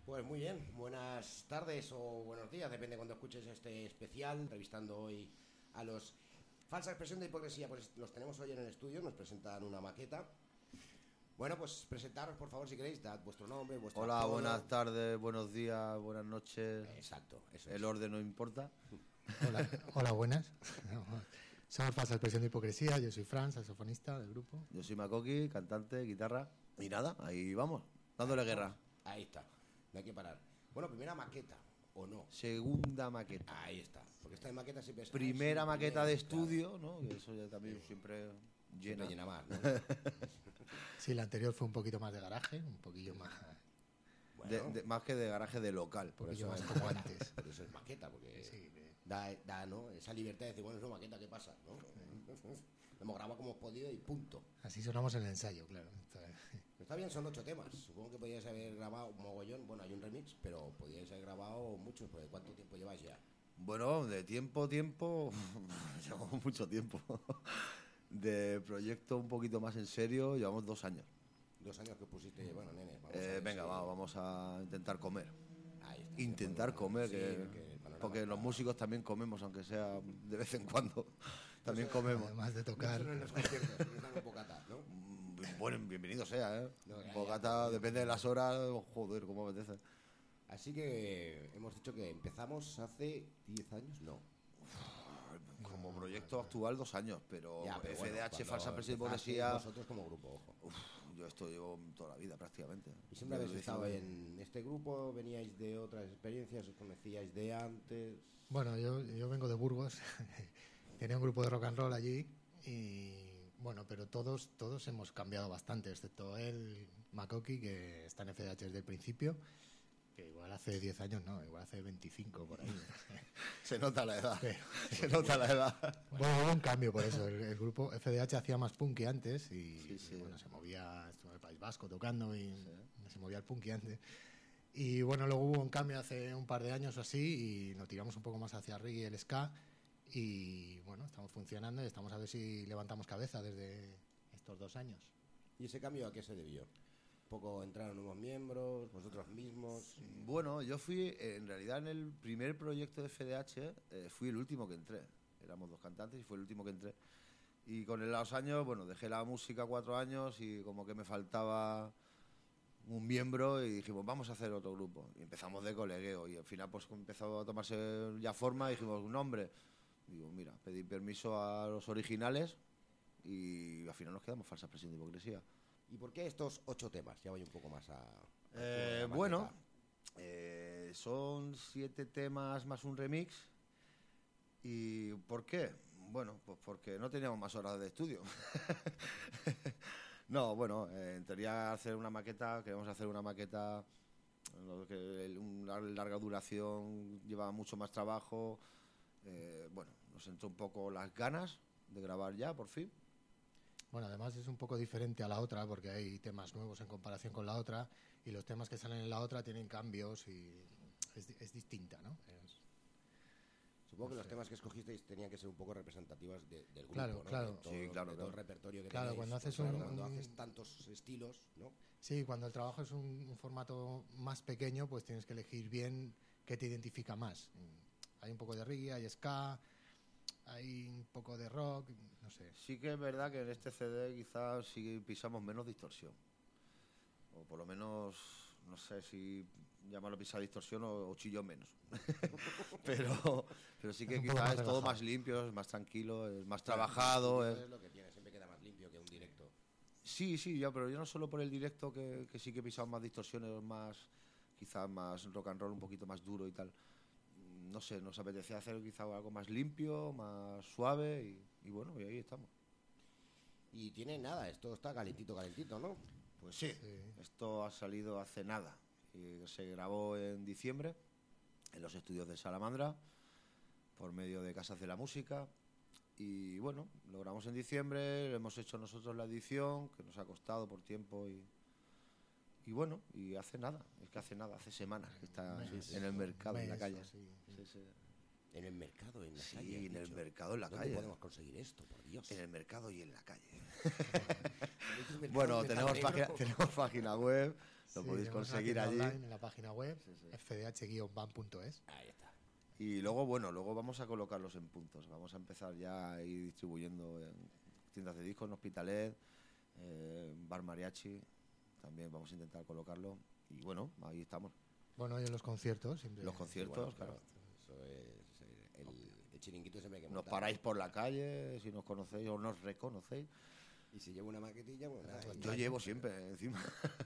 Pues muy bien, buenas tardes o buenos días, depende de cuando escuches este especial, entrevistando hoy a los Falsa Expresión de Hipocresía. Pues los tenemos hoy en el estudio, nos presentan una maqueta. Bueno, pues presentaros por favor si queréis, dad vuestro nombre, vuestro Hola, apodo. buenas tardes, buenos días, buenas noches. Exacto, eso El es. orden no importa. Hola, buenas. Somos Falsa Expresión de Hipocresía, yo soy Fran, saxofonista del grupo. Yo soy Makoki, cantante, guitarra. Y nada, ahí vamos, dándole guerra. Ahí está, no hay que parar. Bueno, primera maqueta, ¿o no? Segunda maqueta. Ahí está, porque esta maqueta siempre es... Primera maqueta de estudio, claro. ¿no? Que eso ya también siempre Siempre llena. llena más, ¿no? Sí, la anterior fue un poquito más de garaje, un poquillo más... Bueno, Más que de garaje, de local. por poquillo eso más como antes. por eso es maqueta, porque Sí, da ¿no? esa libertad de decir, bueno, es una maqueta, ¿qué pasa? ¿No? Lo hemos grabado como hemos podido y punto. así sonamos en el ensayo, claro. Está bien, son 8 temas. Supongo que podíais haber grabado mogollón. Bueno, hay un remix, pero podíais haber grabado muchos. Porque ¿cuánto tiempo lleváis ya? Bueno, de tiempo, llevamos mucho tiempo. De proyecto un poquito más en serio, llevamos 2 años. 2 años que pusiste, bueno, nene. Vamos a ver Venga, si- vamos a intentar comer. Ahí está, Intentar sí, comer, sí, porque los músicos también comemos, aunque sea de vez en cuando. También comemos. Además de No tocar... solo en los conciertos, que nos dan un bocata, ¿no? Bueno, bienvenido sea, ¿eh? No, ya, Bocata, ya. depende de las horas, joder, cómo apetece. Así que hemos dicho que empezamos hace 10 años, no. Como proyecto actual 2 años, pero Ya, pero bueno, FDH, cuando Falsa Expresión de empezasteis Hipocresía. Vosotros como grupo, ojo. Yo esto llevo toda la vida prácticamente. Y siempre habéis Desde estado 19. en este grupo, veníais de otras experiencias, os conocíais de antes. Bueno, yo vengo de Burgos, tenía un grupo de rock and roll allí y bueno, pero todos hemos cambiado bastante, excepto él, Makoki, que está en FDH desde el principio, que igual hace 10 años, no, igual hace 25 por ahí. Se nota la edad. Pero- Se nota la edad. Bueno, hubo un cambio por eso, el grupo FDH hacía más punky antes y, Sí, sí. y, bueno, se movía, estuvo en el País Vasco tocando y se movía el punky antes. Y bueno, luego hubo un cambio hace un par de años o así y nos tiramos un poco más hacia el reggae y el ska y bueno, estamos funcionando y estamos a ver si levantamos cabeza desde estos 2 años. ¿Y ese cambio a qué se debió? ¿Un poco entraron nuevos miembros, vosotros mismos? Bueno, yo fui, en realidad, en el primer proyecto de FDH, fui el último que entré. Éramos 2 cantantes y fue el último que entré. Y con los años, bueno, dejé la música 4 años y como que me faltaba un miembro y dijimos, vamos a hacer otro grupo. Y empezamos de colegueo y al final pues empezó a tomarse ya forma y dijimos, un nombre. Digo, mira, pedí permiso a los originales y al final nos quedamos Falsa Expresión de Hipocresía. ¿Y por qué estos 8 temas? Ya voy un poco más a... Bueno, son 7 temas más un remix. ¿Y por qué? Bueno, pues porque no teníamos más horas de estudio. No, bueno, en teoría queremos hacer una maqueta, lo que una larga duración lleva mucho más trabajo. Bueno, nos entró un poco las ganas de grabar ya, por fin. Bueno, además es un poco diferente a la otra porque hay temas nuevos en comparación con la otra y los temas que salen en la otra tienen cambios y es distinta, ¿no? Supongo que los temas que escogisteis tenían que ser un poco representativos del grupo, Claro, ¿no? claro. De todo, Sí, claro, de todo claro. el repertorio que Claro, tenéis. cuando haces Claro, un- cuando haces tantos estilos, ¿no? Sí, cuando el trabajo es un formato más pequeño, pues tienes que elegir bien qué te identifica más. Hay un poco de reggae, hay ska, hay un poco de rock, no sé. Sí que es verdad que en este CD quizás sí pisamos menos distorsión. O por lo menos, no sé si llamarlo pisar distorsión o chillo menos. pero sí que Es un poco quizás más es todo relajado. más limpio, es más tranquilo, es más trabajado. Eso es lo que tiene, siempre queda más limpio que un directo. Sí, pero yo no solo por el directo que sí que pisamos más distorsiones, más quizás más rock and roll, un poquito más duro y tal. No sé, nos apetecía hacer quizás algo más limpio, más suave y bueno, y ahí estamos. Y tiene nada, esto está calentito, ¿no? Pues sí, Sí. esto ha salido hace nada. Y se grabó en diciembre en los estudios de Salamandra por medio de Casas de la Música. Y bueno, lo grabamos en diciembre, hemos hecho nosotros la edición, que nos ha costado por tiempo y bueno, y hace nada, hace semanas que está en el mercado, en la Mes, calle. sí. Sí, sí. En el mercado, en la Sí, calle. has en el dicho. mercado, en la ¿Dónde calle. podemos conseguir esto, por Dios? En el mercado y en la calle. Mercado Bueno, de tenemos Metal Negro. tenemos página web, Lo Sí, podéis tenemos una conseguir tienda allí. online en la página web, Sí, sí. fdh-ban.es. Ahí está. Y luego, bueno, luego vamos a colocarlos en puntos. Vamos a empezar ya a ir distribuyendo en tiendas de discos, en Hospitalet, Bar Mariachi. También vamos a intentar colocarlo. Y bueno, ahí estamos. Bueno, y en los conciertos siempre. Los conciertos, Bueno, claro. Eso es el chiringuito siempre hay que Nos montar. paráis por la calle, si nos conocéis o nos reconocéis. Y si llevo una maquetilla, bueno, nada, Pues Yo llevo siempre encima.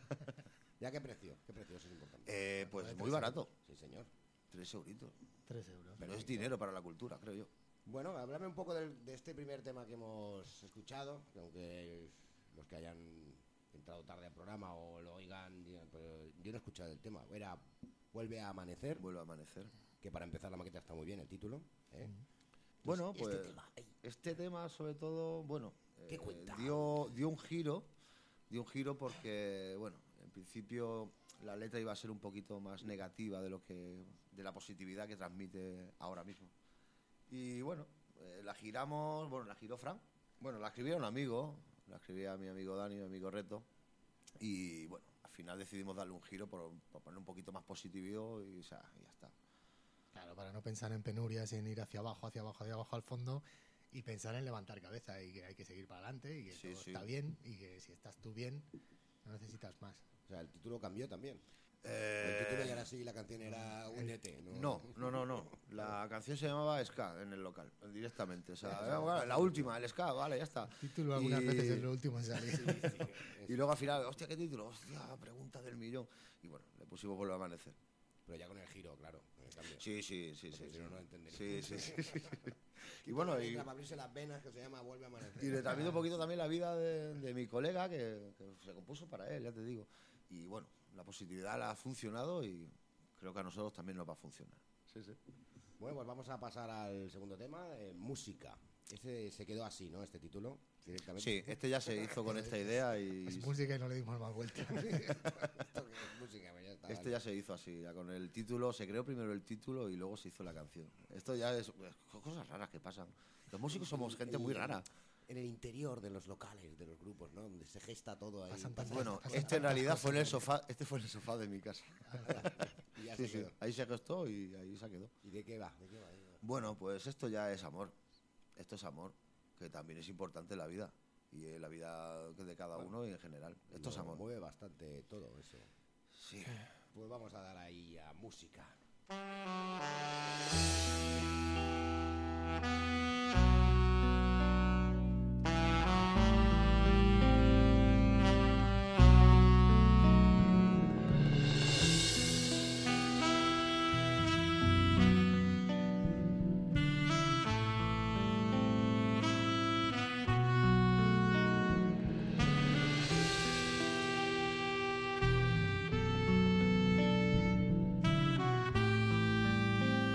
¿Ya qué precio? ¿Qué precio? Eso es importante. Pues muy barato. Sí, señor. 3 euritos. 3 euros. Pero es dinero para la cultura, creo yo. Bueno, háblame un poco de este primer tema que hemos escuchado, que aunque los que hayan entrado tarde al programa o lo oigan, pero yo no he escuchado el tema. Era Vuelve a amanecer, Vuelve a amanecer. que para empezar la maqueta está muy bien el título. ¿eh? Bueno, Entonces, pues este tema, ay, este tema sobre todo, bueno, ¿Qué cuenta? dio un giro porque, bueno, en principio la letra iba a ser un poquito más negativa de la positividad que transmite ahora mismo. Y bueno, la giró Fran. Bueno, la escribía un amigo, la escribía mi amigo Dani, mi amigo Reto. Y bueno, al final decidimos darle un giro por poner un poquito más positivo y ya está. Claro, para no pensar en penurias y en ir hacia abajo al fondo y pensar en levantar cabeza y que hay que seguir para adelante y que Sí, todo sí. está bien y que si estás tú bien no necesitas más. o sea, el título cambió también. El título ya era así y la canción era Únete. No. La canción se llamaba Ska en el local, directamente. O sea, bueno, la última, el Ska, vale, ya está. El título algunas Y- veces es lo último en salir. Y luego al final, hostia, ¿qué título? Hostia, pregunta del millón. Y bueno, le pusimos Vuelve a amanecer. Pero ya con el giro, claro, con el cambio. Sí. Porque si no, no entendería. Sí. Y bueno, y Para abrirse las venas, que se llama Vuelve a amanecer. le transmito un poquito también la vida de mi colega, que se compuso para él, ya te digo. Y bueno, la positividad la ha funcionado y creo que a nosotros también nos va a funcionar. Sí. Bueno, pues vamos a pasar al segundo tema, música. Ese se quedó así, ¿no? Este título, directamente. Sí, este ya se hizo con esta idea y Es música y no le dimos más vuelta. Esto que es música, pues ya está. este ya se hizo así, ya con el título, se creó primero el título y luego se hizo la canción. Esto ya es cosas raras que pasan. Los músicos somos gente muy rara. En el interior de los locales, de los grupos, ¿no? Donde se gesta todo ahí. Pasan tantas Bueno, pasan este en realidad tantas fue en el cosas. sofá, este fue en el sofá de mi casa. Y ya Sí, se sí, quedó. ahí se gestó y ahí se quedó. ¿Y de qué va? ¿De qué va? Bueno, pues esto ya es amor. Esto es amor, que también es importante en la vida. Y en la vida de cada uno y en general. Esto es Nos amor. mueve bastante todo eso. Sí. Pues vamos a dar ahí a música. Vuelve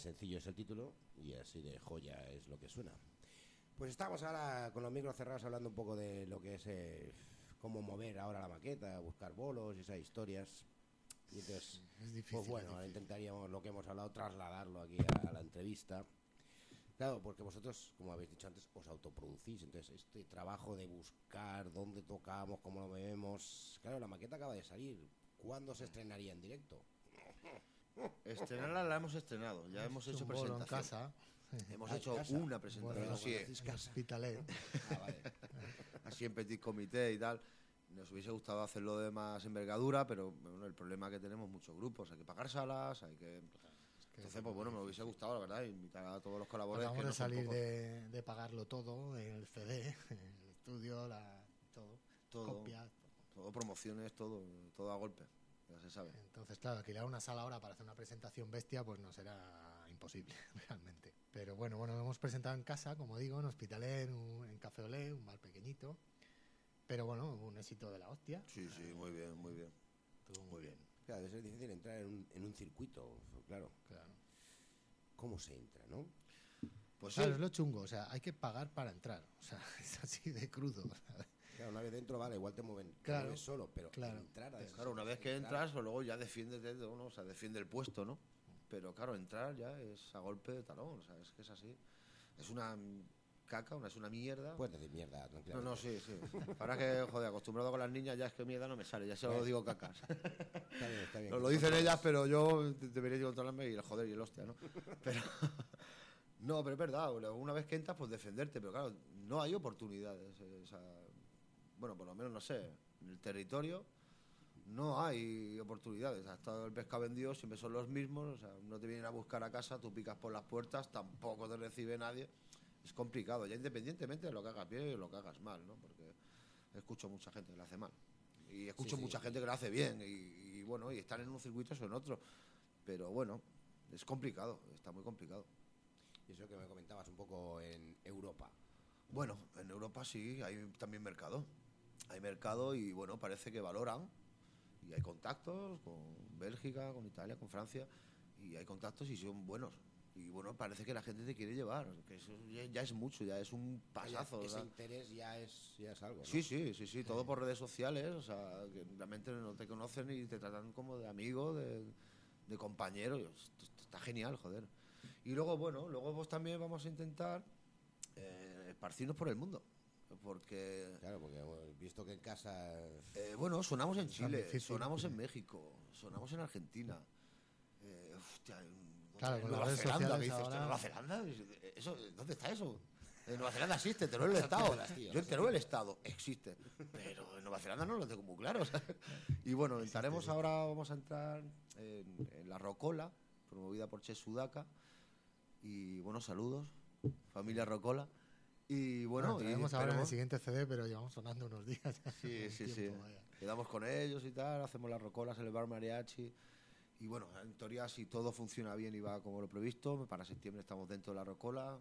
sencillo es el título y así de joya es lo que suena. Pues estamos ahora con los micros cerrados hablando un poco de lo que es cómo mover ahora la maqueta, buscar bolos y esas historias. Y entonces, Es difícil. pues bueno, es difícil. intentaríamos lo que hemos hablado, trasladarlo aquí a la entrevista. Claro, porque vosotros, como habéis dicho antes, os autoproducís. Entonces, este trabajo de buscar dónde tocamos, cómo lo movemos. Claro, la maqueta acaba de salir. ¿Cuándo se estrenaría en directo? Estrenarla la hemos estrenado, ya hemos hecho Un bolo en presentación. casa. Hemos Ah, hecho en casa. una presentación, Bueno, así, Hospitalet. Ah, vale. así en petit comité y tal. Nos hubiese gustado hacerlo de más envergadura, pero bueno, el problema es que tenemos muchos grupos, hay que pagar salas, hay que... Entonces, pues bueno, me hubiese gustado, la verdad, invitar a todos los colaboradores. Acabamos Que de no son salir pocos. de pagarlo todo, el CD, el estudio, todo, Todo. copias. Todo promociones, todo a golpe, ya se sabe. Entonces, claro, alquilar una sala ahora para hacer una presentación bestia, pues no será imposible, realmente. Pero bueno, lo hemos presentado en casa, como digo, en Hospitalet, en Café Olé, un bar pequeñito. Pero bueno, un éxito de la hostia. Sí, muy bien, muy bien. Estuvo muy bien. Claro, debe ser difícil entrar en un circuito, claro. Claro. ¿Cómo se entra, no? Pues Claro, sí, es lo chungo, o sea, hay que pagar para entrar. O sea, es así de crudo. ¿sabes? Claro, una vez dentro, vale, igual te mueven Claro, te mueves solo, pero claro. entrar... claro, una vez que entras, pues luego ya defiendes, ¿no? O sea, defiende el puesto, ¿no? Pero claro, entrar ya es a golpe de talón, o sea, es que es así. Es una caca, es una mierda. Puedes decir mierda, tranquilo. No, sí. Ahora que, joder, acostumbrado con las niñas, ya es que mierda no me sale, ya se lo digo cacas. Está bien. Lo dicen ellas, pero yo debería controlarme y el joder y el hostia, ¿no? Pero, no, pero es verdad, una vez que entras, pues defenderte, pero claro, no hay oportunidades. O sea, bueno, por lo menos, no sé, en el territorio no hay oportunidades. Hasta el pescado vendido siempre son los mismos, o sea, no te vienen a buscar a casa, tú picas por las puertas, tampoco te recibe nadie. Es complicado, ya independientemente de lo que hagas bien y lo que hagas mal, ¿no? Porque escucho mucha gente que lo hace mal. Y escucho Sí. mucha gente que lo hace bien. Y bueno, y están en un circuito o en otro. Pero bueno, es complicado, está muy complicado. Y eso que me comentabas un poco en Europa. Bueno, en Europa sí, hay también mercado. Hay mercado y bueno, parece que valoran. Y hay contactos con Bélgica, con Italia, con Francia. Y hay contactos y son buenos. Y bueno, parece que la gente te quiere llevar. Que eso ya es mucho, ya es un pasazo. Ese ¿verdad? interés ya es algo, ¿no? Sí, todo por redes sociales, o sea, que realmente no te conocen y te tratan como de amigo, de compañero, y esto está genial, joder. Y luego, bueno, pues también vamos a intentar esparcirnos por el mundo, porque, Claro, porque bueno, visto que en casa... bueno, sonamos en Tan Chile, difícil. sonamos en México, sonamos en Argentina, hostia, Claro, en con Nueva las redes Zelanda, sociales que dices, ahora- ¿Nueva Zelanda? Eso, ¿dónde está eso? En Nueva Zelanda existe, Teruel el Estado. tío, Yo en Teruel el Estado existe. Pero en Nueva Zelanda no lo tengo muy claro. ¿sabes? Y bueno, entraremos ahora, vamos a entrar en La Rocola, promovida por Che Sudaka. Y bueno, saludos, familia Rocola. Y bueno, y traemos ahora en el esperemos- siguiente CD, pero llevamos sonando unos días. Sí, Un sí. tiempo, vaya. Quedamos con ellos y tal, hacemos las rocolas en el bar mariachi. Y bueno, en teoría, si todo funciona bien y va como lo previsto, para septiembre estamos dentro de la rocola.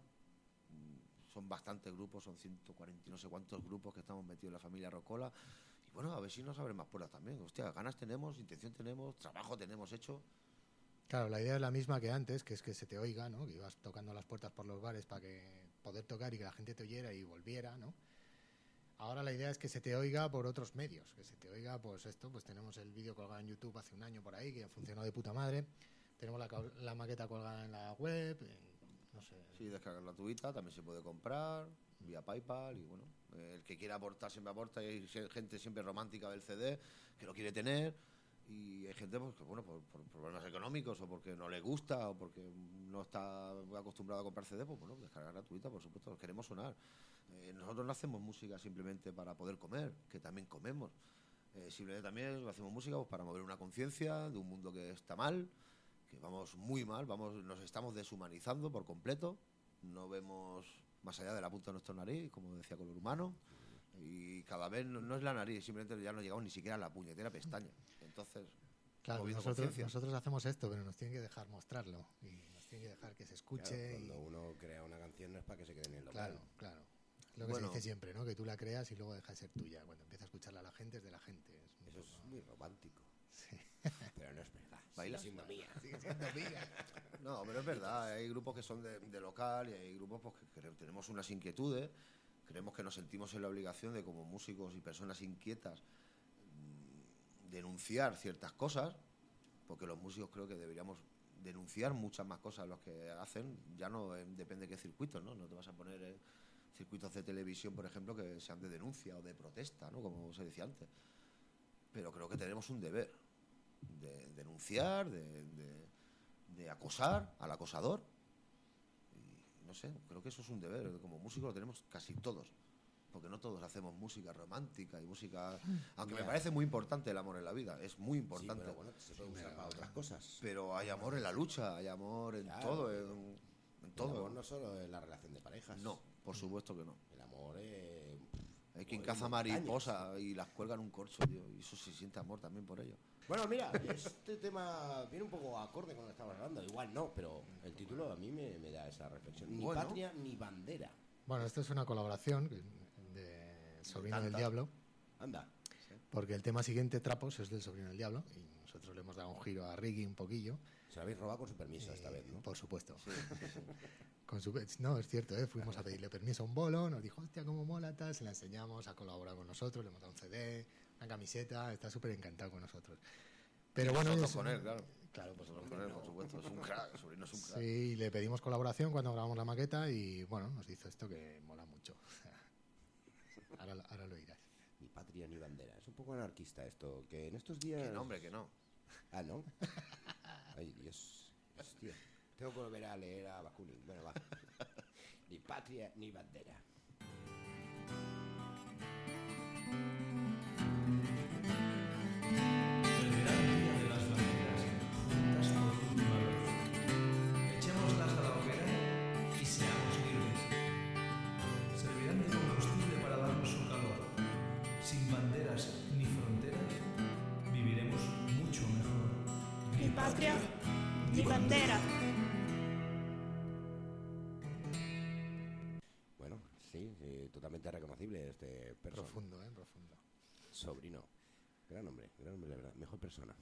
Son bastantes grupos, son 140 y no sé cuántos grupos que estamos metidos en la familia rocola. Y bueno, a ver si nos abren más puertas también. Hostia, ganas tenemos, intención tenemos, trabajo tenemos hecho. Claro, la idea es la misma que antes, que es que se te oiga, ¿no? Que ibas tocando las puertas por los bares para que poder tocar y que la gente te oyera y volviera, ¿no? Ahora la idea es que se te oiga por otros medios, que se te oiga, pues esto, pues tenemos el vídeo colgado en YouTube hace un año por ahí, que ha funcionado de puta madre. Tenemos la maqueta colgada en la web, no sé. Sí, descarga gratuita, también se puede comprar vía PayPal y bueno, el que quiera aportar siempre aporta. Y hay gente siempre romántica del CD que lo quiere tener y hay gente pues, que bueno, por problemas económicos o porque no le gusta o porque no está acostumbrado a comprar CD, pues bueno, descarga gratuita, por supuesto, queremos sonar. Nosotros no hacemos música simplemente para poder comer, que también comemos. Simplemente también hacemos música pues, para mover una conciencia de un mundo que está mal, que vamos muy mal, nos estamos deshumanizando por completo, no vemos más allá de la punta de nuestra nariz, como decía Color Humano, y cada vez no es la nariz, simplemente ya no llegamos ni siquiera a la puñetera pestaña. Entonces, Claro, moviendo nosotros conciencia. hacemos esto, pero nos tienen que dejar mostrarlo y nos tienen que dejar que se escuche. Claro, y- cuando uno crea una canción no es para que se quede en el local. Claro. Lo que Bueno. se dice siempre, ¿no? Que tú la creas y luego deja de ser tuya. Cuando empieza a escucharla la gente, es de la gente. Es un Eso es poco- muy romántico. Sí. Pero no es verdad. ¿Bailas? Sigue siendo mía. Sigue siendo mía. No, pero es verdad, hay grupos que son de local y hay grupos pues, que tenemos unas inquietudes, creemos que nos sentimos en la obligación de, como músicos y personas inquietas, denunciar ciertas cosas, porque los músicos creo que deberíamos denunciar muchas más cosas de las que hacen, ya no depende de qué circuitos, ¿no? No te vas a poner circuitos de televisión, por ejemplo, que sean de denuncia o de protesta, ¿no? Como se decía antes. Pero creo que tenemos un deber de denunciar, de acosar al acosador. Y no sé, creo que eso es un deber. Como músicos lo tenemos casi todos. Porque no todos hacemos música romántica y música... Aunque me parece muy importante el amor en la vida. Es muy importante. Sí, pero bueno, se puede usar para otras cosas. Pero hay amor en la lucha, hay amor en todo. En todo. El amor no solo en la relación de parejas. No, por supuesto que no. El amor es... Hay quien caza mariposas y las cuelga en un corcho, tío. Y eso se siente amor también por ello. Bueno, mira, este tema viene un poco acorde con lo que estabas hablando. Igual no, pero el título a mí me da esa reflexión. Ni Bueno. patria ni bandera. Bueno, esto es una colaboración de Sobrino del Diablo, Anda. porque el tema siguiente, Trapos, es del Sobrino del Diablo, y nosotros le hemos dado un giro a Ricky un poquillo. Se lo habéis robado con su permiso esta vez, ¿no? Por supuesto. No, es cierto, fuimos a pedirle permiso a un bolo, nos dijo, hostia, cómo mola, tal, se la enseñamos, a colaborar con nosotros, le hemos dado un CD, una camiseta, está súper encantado con nosotros. Pero bueno, nosotros con él, claro. Claro, pues Nosotros con él, por supuesto. Es un crack, Sobrino es un crack. sí, le pedimos colaboración cuando grabamos la maqueta y bueno, nos hizo esto que mola mucho. Ahora lo irás. Ni patria ni bandera. Es un poco anarquista esto, que en estos días... Que no, hombre, que no. Ah, ¿no? Ay, Dios. Hostia. Tengo que volver a leer a Bakunin. Bueno, va. Ni patria ni bandera. El gran día de las banderas, juntas por última vez. Echémoslas a la hoguera y seamos libres. Servirán de combustible para darnos su calor. Sin banderas ni fronteras, viviremos mucho mejor. Ni patria, ni bandera. Bueno, sí, totalmente reconocible este persona. Profundo, profundo. Sobrino. Gran hombre, de verdad. Mejor persona.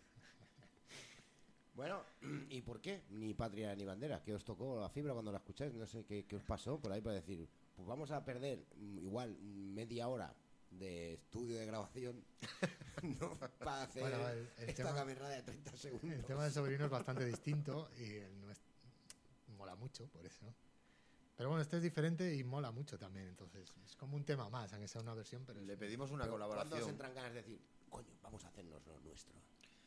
Bueno, ¿y por qué? Ni patria ni bandera. ¿Qué os tocó la fibra cuando la escucháis? No sé qué os pasó por ahí para decir, pues vamos a perder igual media hora de estudio de grabación ¿no? Para hacer Bueno, esta camerada de 30 segundos. El tema del Sobrino es bastante distinto y mola mucho por eso. Pero bueno, este es diferente y mola mucho también, entonces es como un tema más, aunque sea una versión, pero Le pedimos una Pero colaboración. ¿cuándo os entran ganas de decir, coño, vamos a hacernos lo nuestro?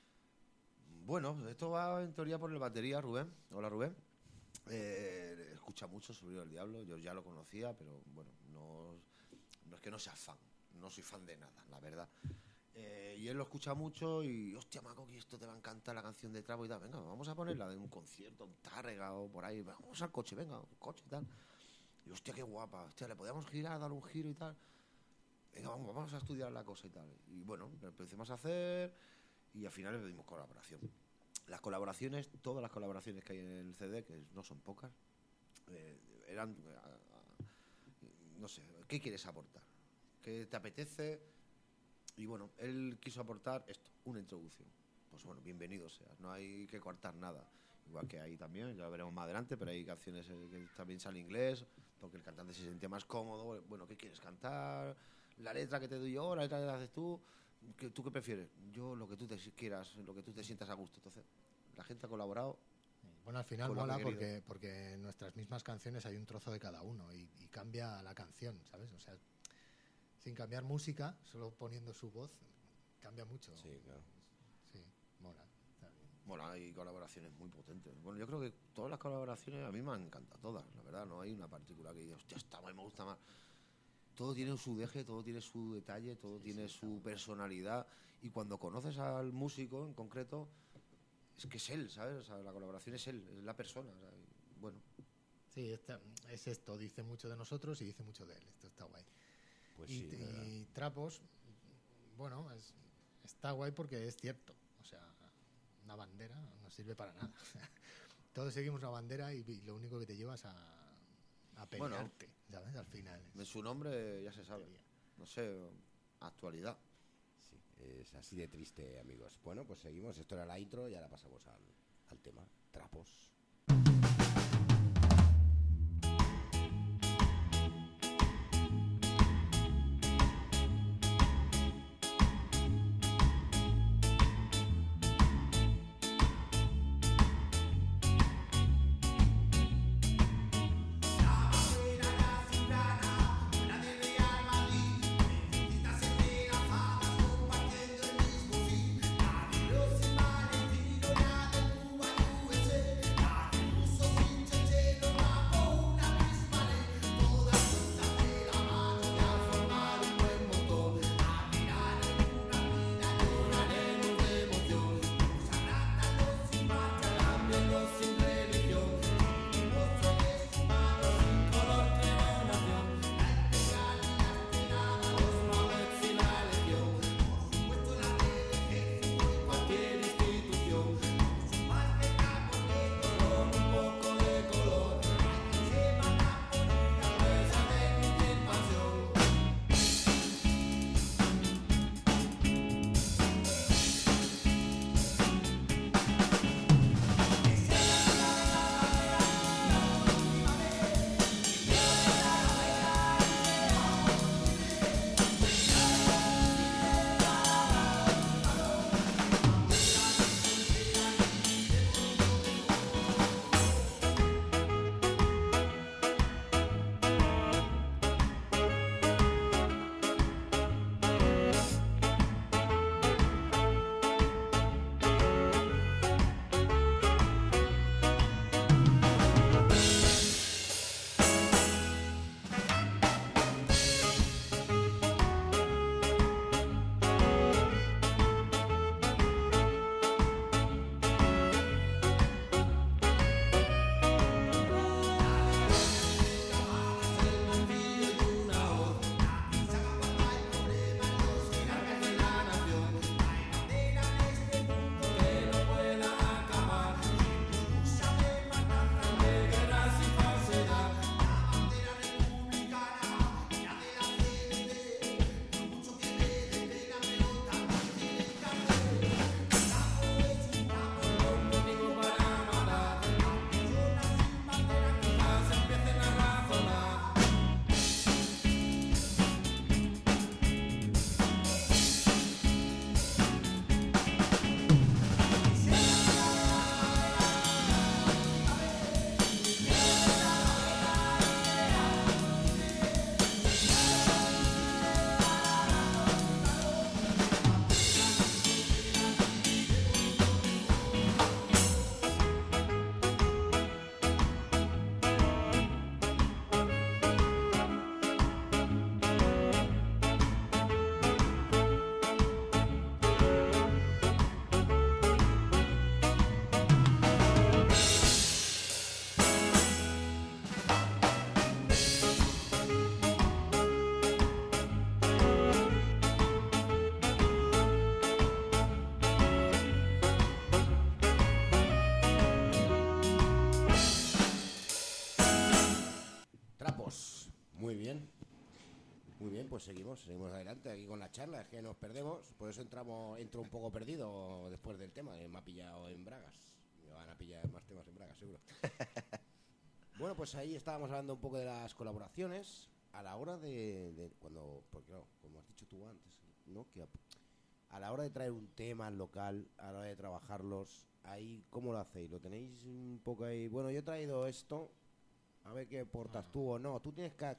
Bueno, esto va en teoría por el batería, Rubén. Hola, Rubén. Escucha mucho Sobrino del Diablo. Yo ya lo conocía, pero bueno, no es que no sea fan. No soy fan de nada, la verdad. Y él lo escucha mucho y, hostia, Maco, que esto te va a encantar la canción de Trapo y tal. Venga, vamos a ponerla de un concierto, un Tárrega o por ahí. Vamos al coche, venga, un coche y tal. Y, hostia, qué guapa. Hostia, le podíamos girar, dar un giro y tal. Venga, vamos a estudiar la cosa y tal. Y bueno, lo empecemos a hacer y al final le pedimos colaboración. Las colaboraciones, todas las colaboraciones que hay en el CD, que no son pocas, eran, no sé, ¿qué quieres aportar? ¿Qué te apetece? Y bueno, él quiso aportar esto, una introducción. Pues bueno, bienvenido sea, no hay que cortar nada. Igual que ahí también, ya lo veremos más adelante, pero hay canciones que también sale inglés, porque el cantante se siente más cómodo. Bueno, ¿qué quieres cantar? La letra que te doy yo, la letra que te haces tú. ¿Tú qué prefieres? Yo lo que tú te quieras, lo que tú te sientas a gusto. Entonces, la gente ha colaborado. bueno, al final con lo mola que he querido. porque en nuestras mismas canciones hay un trozo de cada uno y cambia la canción, ¿sabes? O sea, sin cambiar música, solo poniendo su voz, cambia mucho. Sí, claro. Sí, mola. Está bien. Bueno, hay colaboraciones muy potentes. Bueno, yo creo que todas las colaboraciones a mí me han encantado, todas, la verdad. No hay una particular que diga, hostia, esta me gusta más. Todo tiene su deje, todo tiene su detalle, todo tiene su personalidad. Y cuando conoces al músico en concreto, es que es él, ¿sabes? O sea, la colaboración es él, es la persona. O sea, bueno, Sí, es esto, dice mucho de nosotros y dice mucho de él. Esto está guay. Pues y, sí, ¿verdad? y Trapos, bueno, está guay porque es cierto. O sea, una bandera no sirve para nada. Todos seguimos una bandera y lo único que te llevas a pelearte, ¿sabes? Al final. en su nombre ya se sabe. Sería. No sé, actualidad. Sí. Es así de triste, amigos. Bueno, pues seguimos. Esto era la intro y ahora pasamos al tema. Trapos. Muy bien, pues seguimos adelante aquí con la charla, es que nos perdemos, por eso entro un poco perdido después del tema, me ha pillado en bragas, me van a pillar más temas en bragas, seguro. Bueno, pues ahí estábamos hablando un poco de las colaboraciones, a la hora cuando, porque no, como has dicho tú antes, ¿no? Que a la hora de traer un tema local, a la hora de trabajarlos, ahí, ¿cómo lo hacéis? ¿Lo tenéis un poco ahí? Bueno, yo he traído esto, a ver qué aportas tú o no. Tú tienes que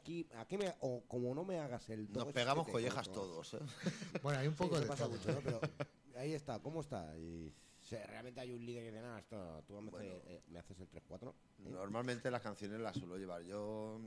o como no me hagas el dos. Nos pegamos collejas todos, ¿eh? Bueno, hay un poco sí, de pasa todo. mucho, ¿no? Pero ahí está, ¿cómo está? Y, realmente hay un líder que dice, nada, esto, tú me haces el 3-4. Normalmente las canciones las suelo llevar yo,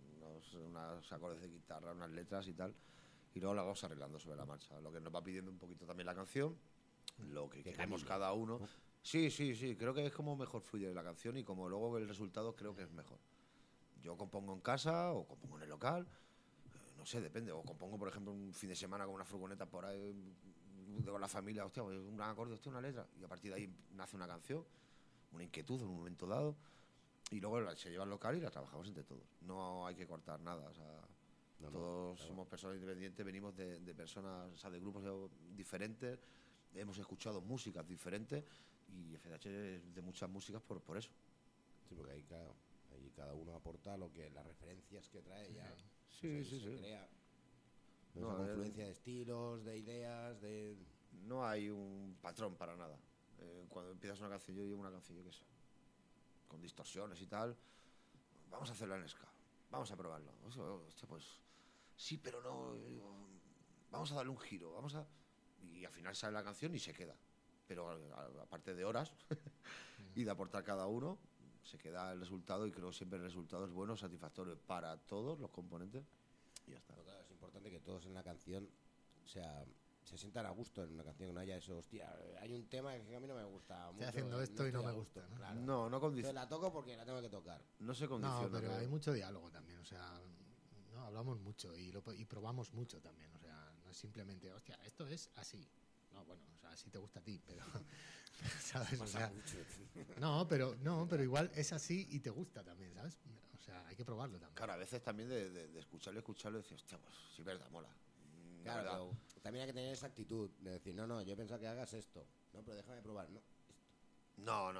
unos acordes de guitarra, unas letras y tal, y luego las vamos arreglando sobre la marcha. Lo que nos va pidiendo un poquito también la canción, lo que queremos cada uno. Sí, creo que es como mejor fluye la canción y como luego el resultado creo que es mejor. Yo compongo en casa o compongo en el local, no sé, depende. O compongo, por ejemplo, un fin de semana con una furgoneta por ahí, con la familia, hostia, un acorde, hostia, una letra. Y a partir de ahí nace una canción, una inquietud en un momento dado. Y luego se lleva al local y la trabajamos entre todos. No hay que cortar nada, o sea, No, Todos claro. somos personas independientes, venimos de personas, o sea, de grupos diferentes, hemos escuchado músicas diferentes y FDH es de muchas músicas por eso. Sí, porque ahí, claro, ahí cada uno aporta lo que las referencias que trae ya. Sí, Pues ahí sí, se sí. crea No, esa a ver. confluencia de estilos, de ideas, de... No hay un patrón para nada. Cuando empiezas una canción, yo llevo una canción, yo qué sé, con distorsiones y tal, vamos a hacerla en ska, vamos a probarlo. Hostia, pues sí, pero no, vamos a darle un giro, y al final sale la canción y se queda. Pero aparte de horas y de aportar cada uno, se queda el resultado y creo que siempre el resultado es bueno, satisfactorio para todos los componentes y ya está. Pero claro, es importante que todos en la canción se sientan a gusto en una canción, que no haya eso, hostia, hay un tema que a mí no me gusta mucho. haciendo esto y no estoy a me gusto, gusta, ¿no? Claro. No Entonces condiciona. la toco porque la tengo que tocar. No se condiciona. No, pero creo. hay mucho diálogo también, o sea, no hablamos mucho y probamos mucho también, o sea, no es simplemente, hostia, esto es así. No, bueno, o sea, así te gusta a ti, pero ¿sabes? O sea, no, pero igual es así y te gusta también, ¿sabes? O sea, hay que probarlo también. Claro, a veces también de escucharlo y decir, hostia, pues sí, verdad, mola. La Claro, verdad. pero también hay que tener esa actitud de decir, no, yo he pensado que hagas esto. No, pero déjame probar, no. No.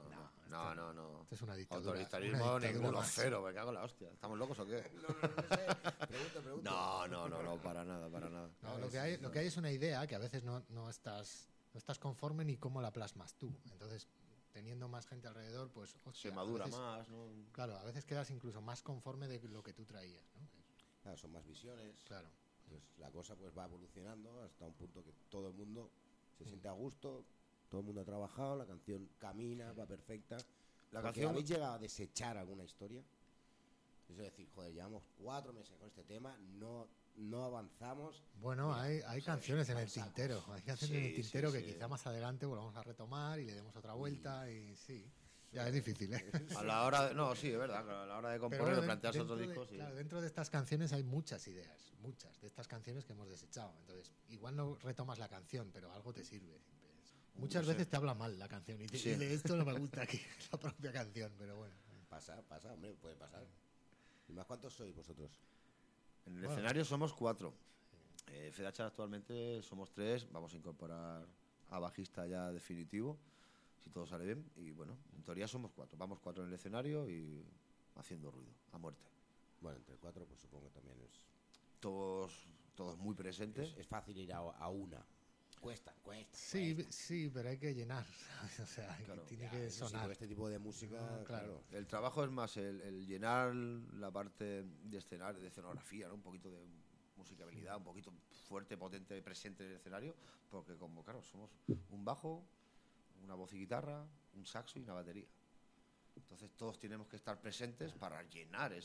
Esto es una dictadura. Autoritarismo una dictadura ninguno, más. cero, me cago en la hostia. ¿Estamos locos o qué? No sé. Pregunto. No, para nada. No, lo que hay es una idea que a veces no estás conforme ni cómo la plasmas tú. Entonces, teniendo más gente alrededor, pues hostia, Se madura a veces- más, ¿no? Claro, a veces quedas incluso más conforme de lo que tú traías, ¿no? Claro, son más visiones. Claro. Entonces la cosa pues va evolucionando hasta un punto que todo el mundo se siente a gusto, todo el mundo ha trabajado, la canción camina, va perfecta. La Porque canción- ¿habéis llegado a desechar alguna historia? Es decir, joder, llevamos 4 meses con este tema, no avanzamos. Bueno, Mira, hay ¿sabes? canciones en el Estamos sacos. tintero. Hay canciones en el Sí, tintero sí, que sí. quizá más adelante volvamos a retomar y le demos otra vuelta y sí. Ya es difícil, ¿eh? A la hora de, no, sí, es verdad, a la hora de componer, Pero de plantearse otros dentro de- discos, sí. claro, dentro de estas canciones hay muchas ideas, muchas de estas canciones que hemos desechado. Entonces, igual no retomas la canción, pero algo te sirve. Muchas No sé. veces te habla mal la canción y, Sí. y de esto no me gusta aquí la propia canción, pero bueno. Pasa, hombre, puede pasar. ¿Y más cuántos sois vosotros? En el Bueno. escenario somos 4. FDH actualmente somos 3. Vamos a incorporar a bajista ya definitivo, si todo sale bien. Y bueno, en teoría somos 4. Vamos 4 en el escenario y haciendo ruido, a muerte. Bueno, entre 4 pues supongo que también Todos muy presentes. es fácil ir a una. Cuesta. Sí, pero hay que llenar, ¿sabes? O sea, Claro. tiene Ya, que eso sí, sonar. con este tipo de música, No, claro. El trabajo es más el llenar la parte de escenario, de escenografía, ¿no? Un poquito de musicabilidad, un poquito fuerte, potente, presente en el escenario, porque como, claro, somos un bajo, una voz y guitarra, un saxo y una batería. Entonces todos tenemos que estar presentes para llenar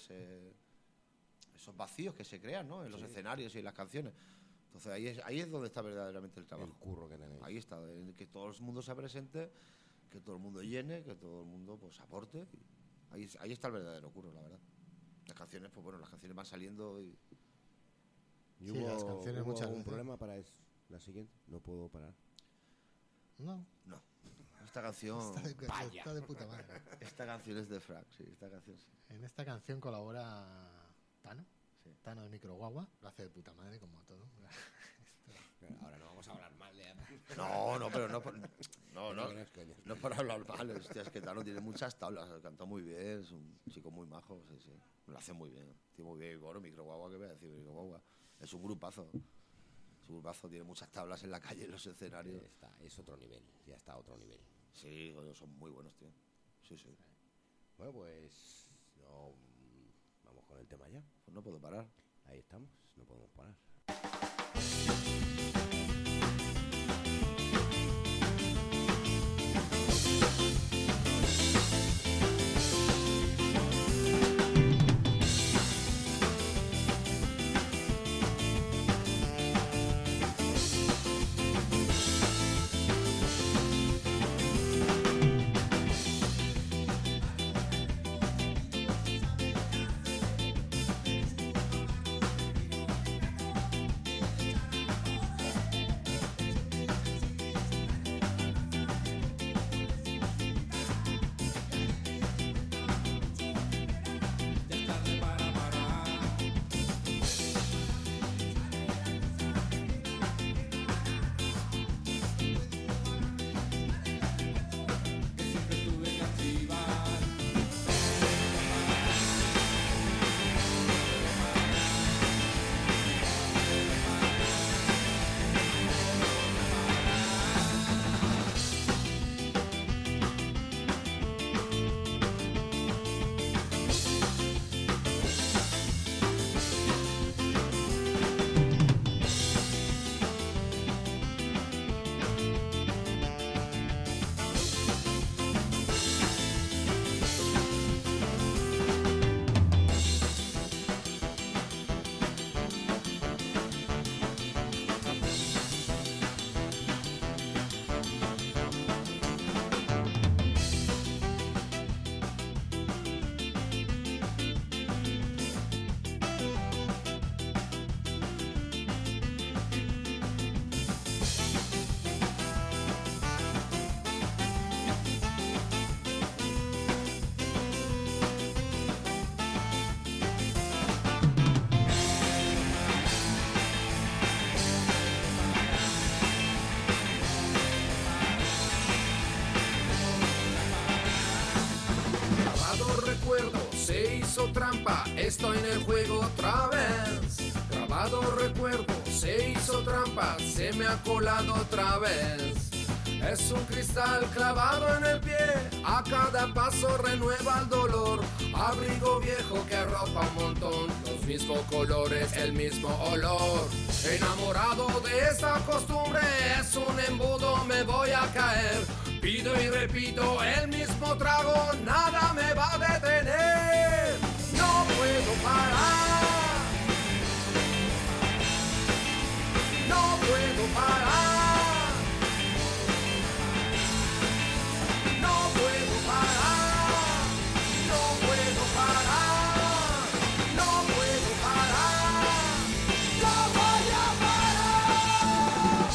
esos vacíos que se crean, ¿no? En los escenarios y en las canciones. Entonces ahí es donde está verdaderamente el trabajo. El curro que tenéis. Ahí está, en que todo el mundo sea presente, que todo el mundo llene, que todo el mundo pues aporte. Ahí está el verdadero curro, la verdad. Las canciones, pues bueno, las canciones van saliendo y ¿Y Sí, hubo, las canciones hubo muchas algún veces. problema para la siguiente? No puedo parar. No, no. Esta canción, Vaya. está de puta madre. esta canción es de Frank, sí, esta canción sí. En esta canción colabora Tano, Sí. Tano de Microguagua, lo hace de puta madre como todo. Ahora no vamos a hablar mal de No, pero no, No, es coña. no para hablar mal, hostia, es que Tano tiene muchas tablas, canta muy bien, es un chico muy majo, sí. Lo hace muy bien, tiene muy bien. Y bueno, Microguagua, ¿qué voy a decir? Microguagua es un grupazo. Es un grupazo, tiene muchas tablas en la calle, en los escenarios. Es otro nivel, ya está a otro nivel. Sí, coño, son muy buenos, tío. Sí. Bueno, pues vamos con el tema ya. Pues no puedo parar. Ahí estamos, no podemos parar. Thank hizo trampa, estoy en el juego otra vez. Grabado recuerdo, se hizo trampa, se me ha colado otra vez. Es un cristal clavado en el pie, a cada paso renueva el dolor. Abrigo viejo que ropa un montón, los mismos colores, el mismo olor. Enamorado de esta costumbre, es un embudo, me voy a caer. Pido y repito el mismo trago, nada me va a detener. No puedo parar, no puedo parar. No puedo parar, no puedo parar, no puedo parar, no voy a parar.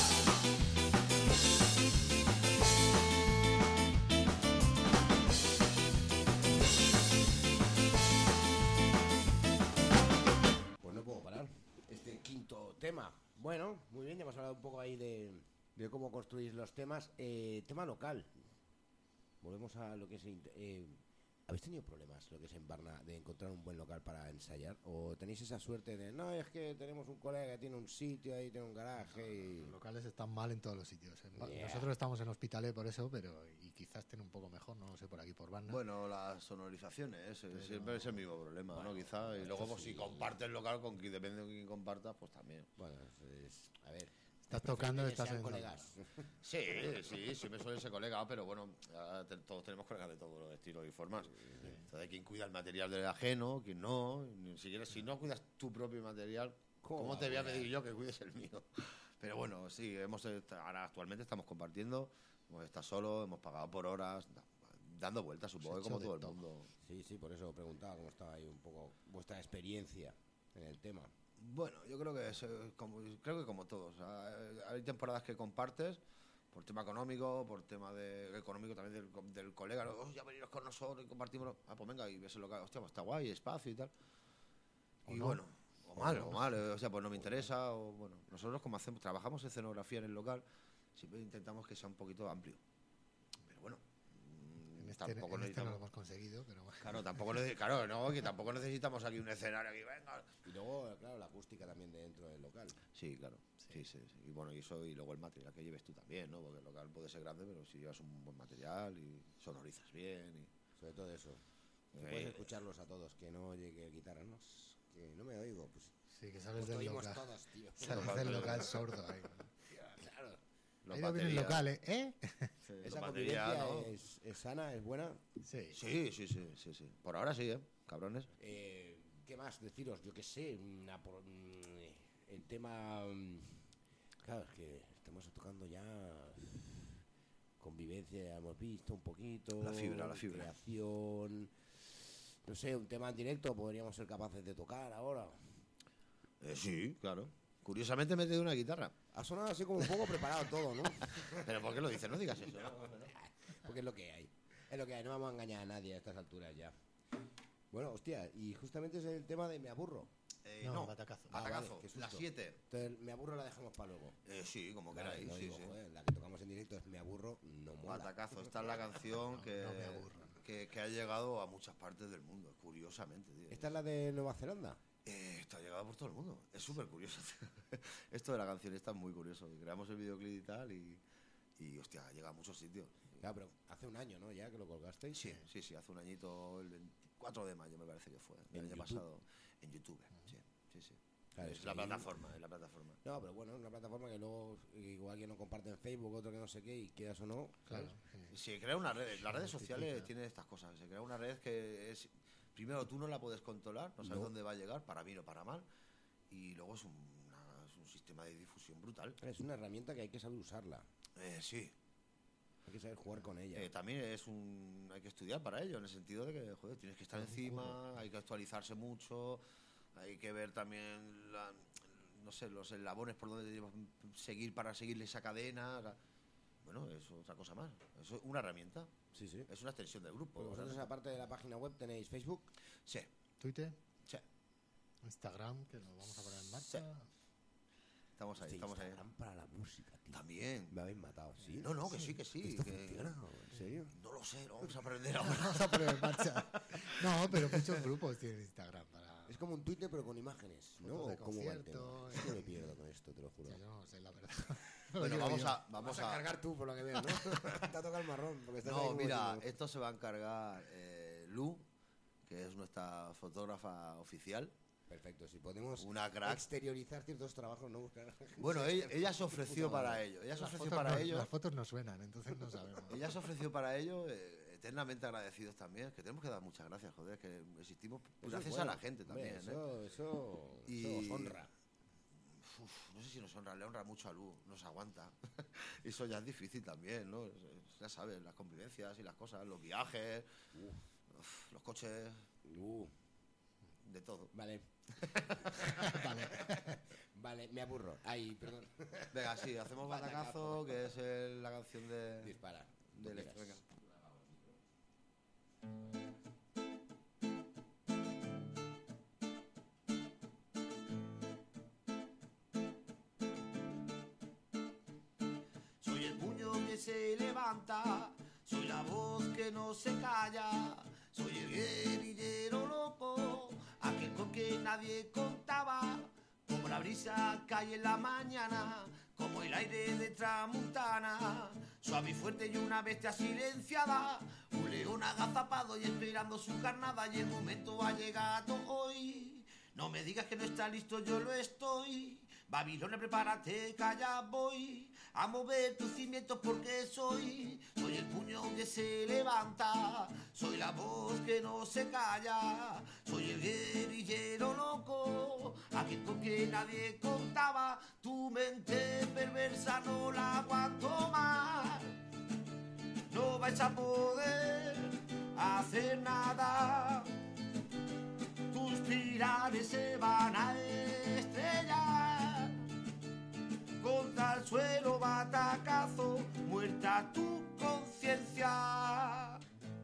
Pues no puedo parar. Este quinto tema. Bueno, muy bien, ya hemos hablado un poco ahí de cómo construir los temas. Tema local. Volvemos a lo que es... ¿Habéis tenido problemas, lo que es en Barna, de encontrar un buen local para ensayar? ¿O tenéis esa suerte de, no, es que tenemos un colega que tiene un sitio ahí, tiene un garaje y... Los locales están mal en todos los sitios. Yeah. Nosotros estamos en Hospitalet por eso, pero y quizás estén un poco mejor, no lo sé, por aquí por Barna. Bueno, las sonorizaciones, siempre es el mismo problema, ¿no? Quizá. Y luego, pues si compartes el local, con quien depende de quién compartas, pues también. Bueno, a ver... Estás tocando, estás sean en colegas. Sí, siempre suele ser colega, pero bueno, todos tenemos colegas de todos los estilos y formas. Entonces hay quien cuida el material del ajeno, quien no. Si no cuidas tu propio material, ¿cómo te voy a pedir yo que cuides el mío? Pero bueno, sí, ahora actualmente estamos compartiendo, hemos estado solos, hemos pagado por horas, dando vueltas, supongo que como todo el mundo. Sí, por eso preguntaba cómo estaba ahí un poco vuestra experiencia en el tema. Bueno, yo creo que creo que como todos. Hay temporadas que compartes por tema económico, por tema económico también del colega. ¿No? Ya veniros con nosotros y compartimos. Ah, pues venga, y ves el local. Hostia, pues está guay, espacio y tal. Y no. bueno, o mal. O sea, pues no me interesa. O bueno, nosotros como trabajamos escenografía en el local, siempre intentamos que sea un poquito amplio. Pero bueno. Tampoco no lo hemos conseguido, pero bueno. Claro, que tampoco necesitamos aquí un escenario aquí, venga. Y luego, claro, la acústica también dentro del local. Sí, claro. Sí. Y bueno, y luego el material que lleves tú también, ¿no? Porque el local puede ser grande, pero si llevas un buen material y sonorizas bien y... Sobre todo eso. Puedes escucharlos a todos, que no llegue guitarras, que no me oigo, pues... Sí, que sales Pues del oímos local. todos, tío. Sales del local sordo ahí. Claro. Ha ido bien el local, ¿eh? Sí, ¿Esa la convivencia batería, ¿no? es sana, es buena? Sí. Sí. Por ahora sí, cabrones. ¿Qué más deciros? Yo qué sé, el tema... Claro, es que estamos tocando ya convivencia, ya hemos visto un poquito... La fibra. Creación... No sé, un tema en directo podríamos ser capaces de tocar ahora. Sí, claro. Curiosamente me he traído una guitarra. Ha sonado así como un poco preparado todo, ¿no? ¿Pero por qué lo dices? No digas eso. Porque es lo que hay. Es lo que hay, no vamos a engañar a nadie a estas alturas ya. Bueno, hostia, y justamente es el tema de Me Aburro. No, batacazo. Batacazo, qué susto. las 7. Entonces, Me Aburro la dejamos para luego. Sí, como Claro, queráis. no Sí, digo, sí. joder, la que tocamos en directo es Me Aburro, no mola. Batacazo, esta es la canción que, No me aburro. que ha llegado a muchas partes del mundo, curiosamente, tío. ¿Esta es la de Nueva Zelanda? Esto ha llegado por todo el mundo. Es súper curioso. Esto de la canción está muy curioso. Creamos el videoclip y tal y hostia, llega a muchos sitios. Claro, pero hace un año, ¿no? Ya que lo colgasteis. Sí, hace un añito, el 24 de mayo me parece que fue, el ¿En año YouTube? pasado, en YouTube. Sí. Claro, es sí. la plataforma. No, pero bueno, es una plataforma que luego igual que no comparte en Facebook, otro que no sé qué, y quieras o no, Claro. ¿sabes? Se crea una red, las redes Multiplica. sociales tienen estas cosas. Se crea una red que es, primero tú no la puedes controlar, no sabes No. dónde va a llegar, para bien o para mal, y luego es un sistema de difusión brutal. Es una herramienta que hay que saber usarla. Sí. Hay que saber jugar con ella. También hay que estudiar para ello, en el sentido de que, joder, tienes que estar encima, hay que actualizarse mucho, hay que ver también, los eslabones por donde debemos seguir para seguirle esa cadena. Bueno, es otra cosa más. Es una herramienta. Sí, sí. Es una extensión del grupo. Pues vosotros, aparte de la página web, tenéis Facebook. Sí, Twitter, sí. Instagram, que lo vamos a poner en marcha. estamos ahí. Instagram para la música, tío. También. Me habéis matado, ¿sí? No, que sí. ¿Esto funciona? ¿En serio? No lo sé, lo vamos a aprender ahora. Vamos a poner en marcha. No, pero muchos grupos tienen Instagram para... Es como un Twitter, pero con imágenes, ¿no? Fotos de ¿O cómo va el concierto, tema? Es que me pierdo con esto, te lo juro. Sí, yo no sé, la verdad. Bueno, Lo digo yo. vamos a cargar tú, por lo que veo, ¿no? Te ha tocado el marrón. Porque estás ahí No, como mira, diciendo- esto se va a encargar Lu, que es nuestra fotógrafa oficial. Perfecto, si podemos Una crack. exteriorizar ciertos trabajos, no buscar... Bueno, ella se ofreció Puta para madre. ello. Ella se Las ofreció fotos para no- ello. Las fotos no suenan, entonces no sabemos. Ella se ofreció para ello, eternamente agradecidos también. Que tenemos que dar muchas gracias, joder, que existimos Eso gracias es bueno. a la gente también. Hombre, eso Y- os honra. No sé si nos honra, le honra mucho a Lu, nos aguanta. Eso ya es difícil también, ¿no? Ya sabes, las convivencias y las cosas, los viajes, los coches, de todo. Vale. Vale. Vale, me aburro. Ay, perdón. Venga, sí, hacemos Batacazo, que es la canción de... Dispara. de Tú Electra. quieras. Soy el puño que se levanta, soy la voz que no se calla, soy el guerrillero loco, aquel con que nadie contaba, como la brisa cae en la mañana, como el aire de tramuntana, suave y fuerte y una bestia silenciada, un león agazapado y esperando su carnada, y el momento ha llegado hoy. No me digas que no está listo, yo lo estoy. Babilonia, prepárate, que allá voy a mover tus cimientos porque soy el puño que se levanta, soy la voz que no se calla, soy el guerrillero loco, aquel con que nadie contaba, tu mente perversa no la aguanto más, no vais a poder hacer nada. Tus pilares se van a estrellar contra el suelo, batacazo, muerta tu conciencia.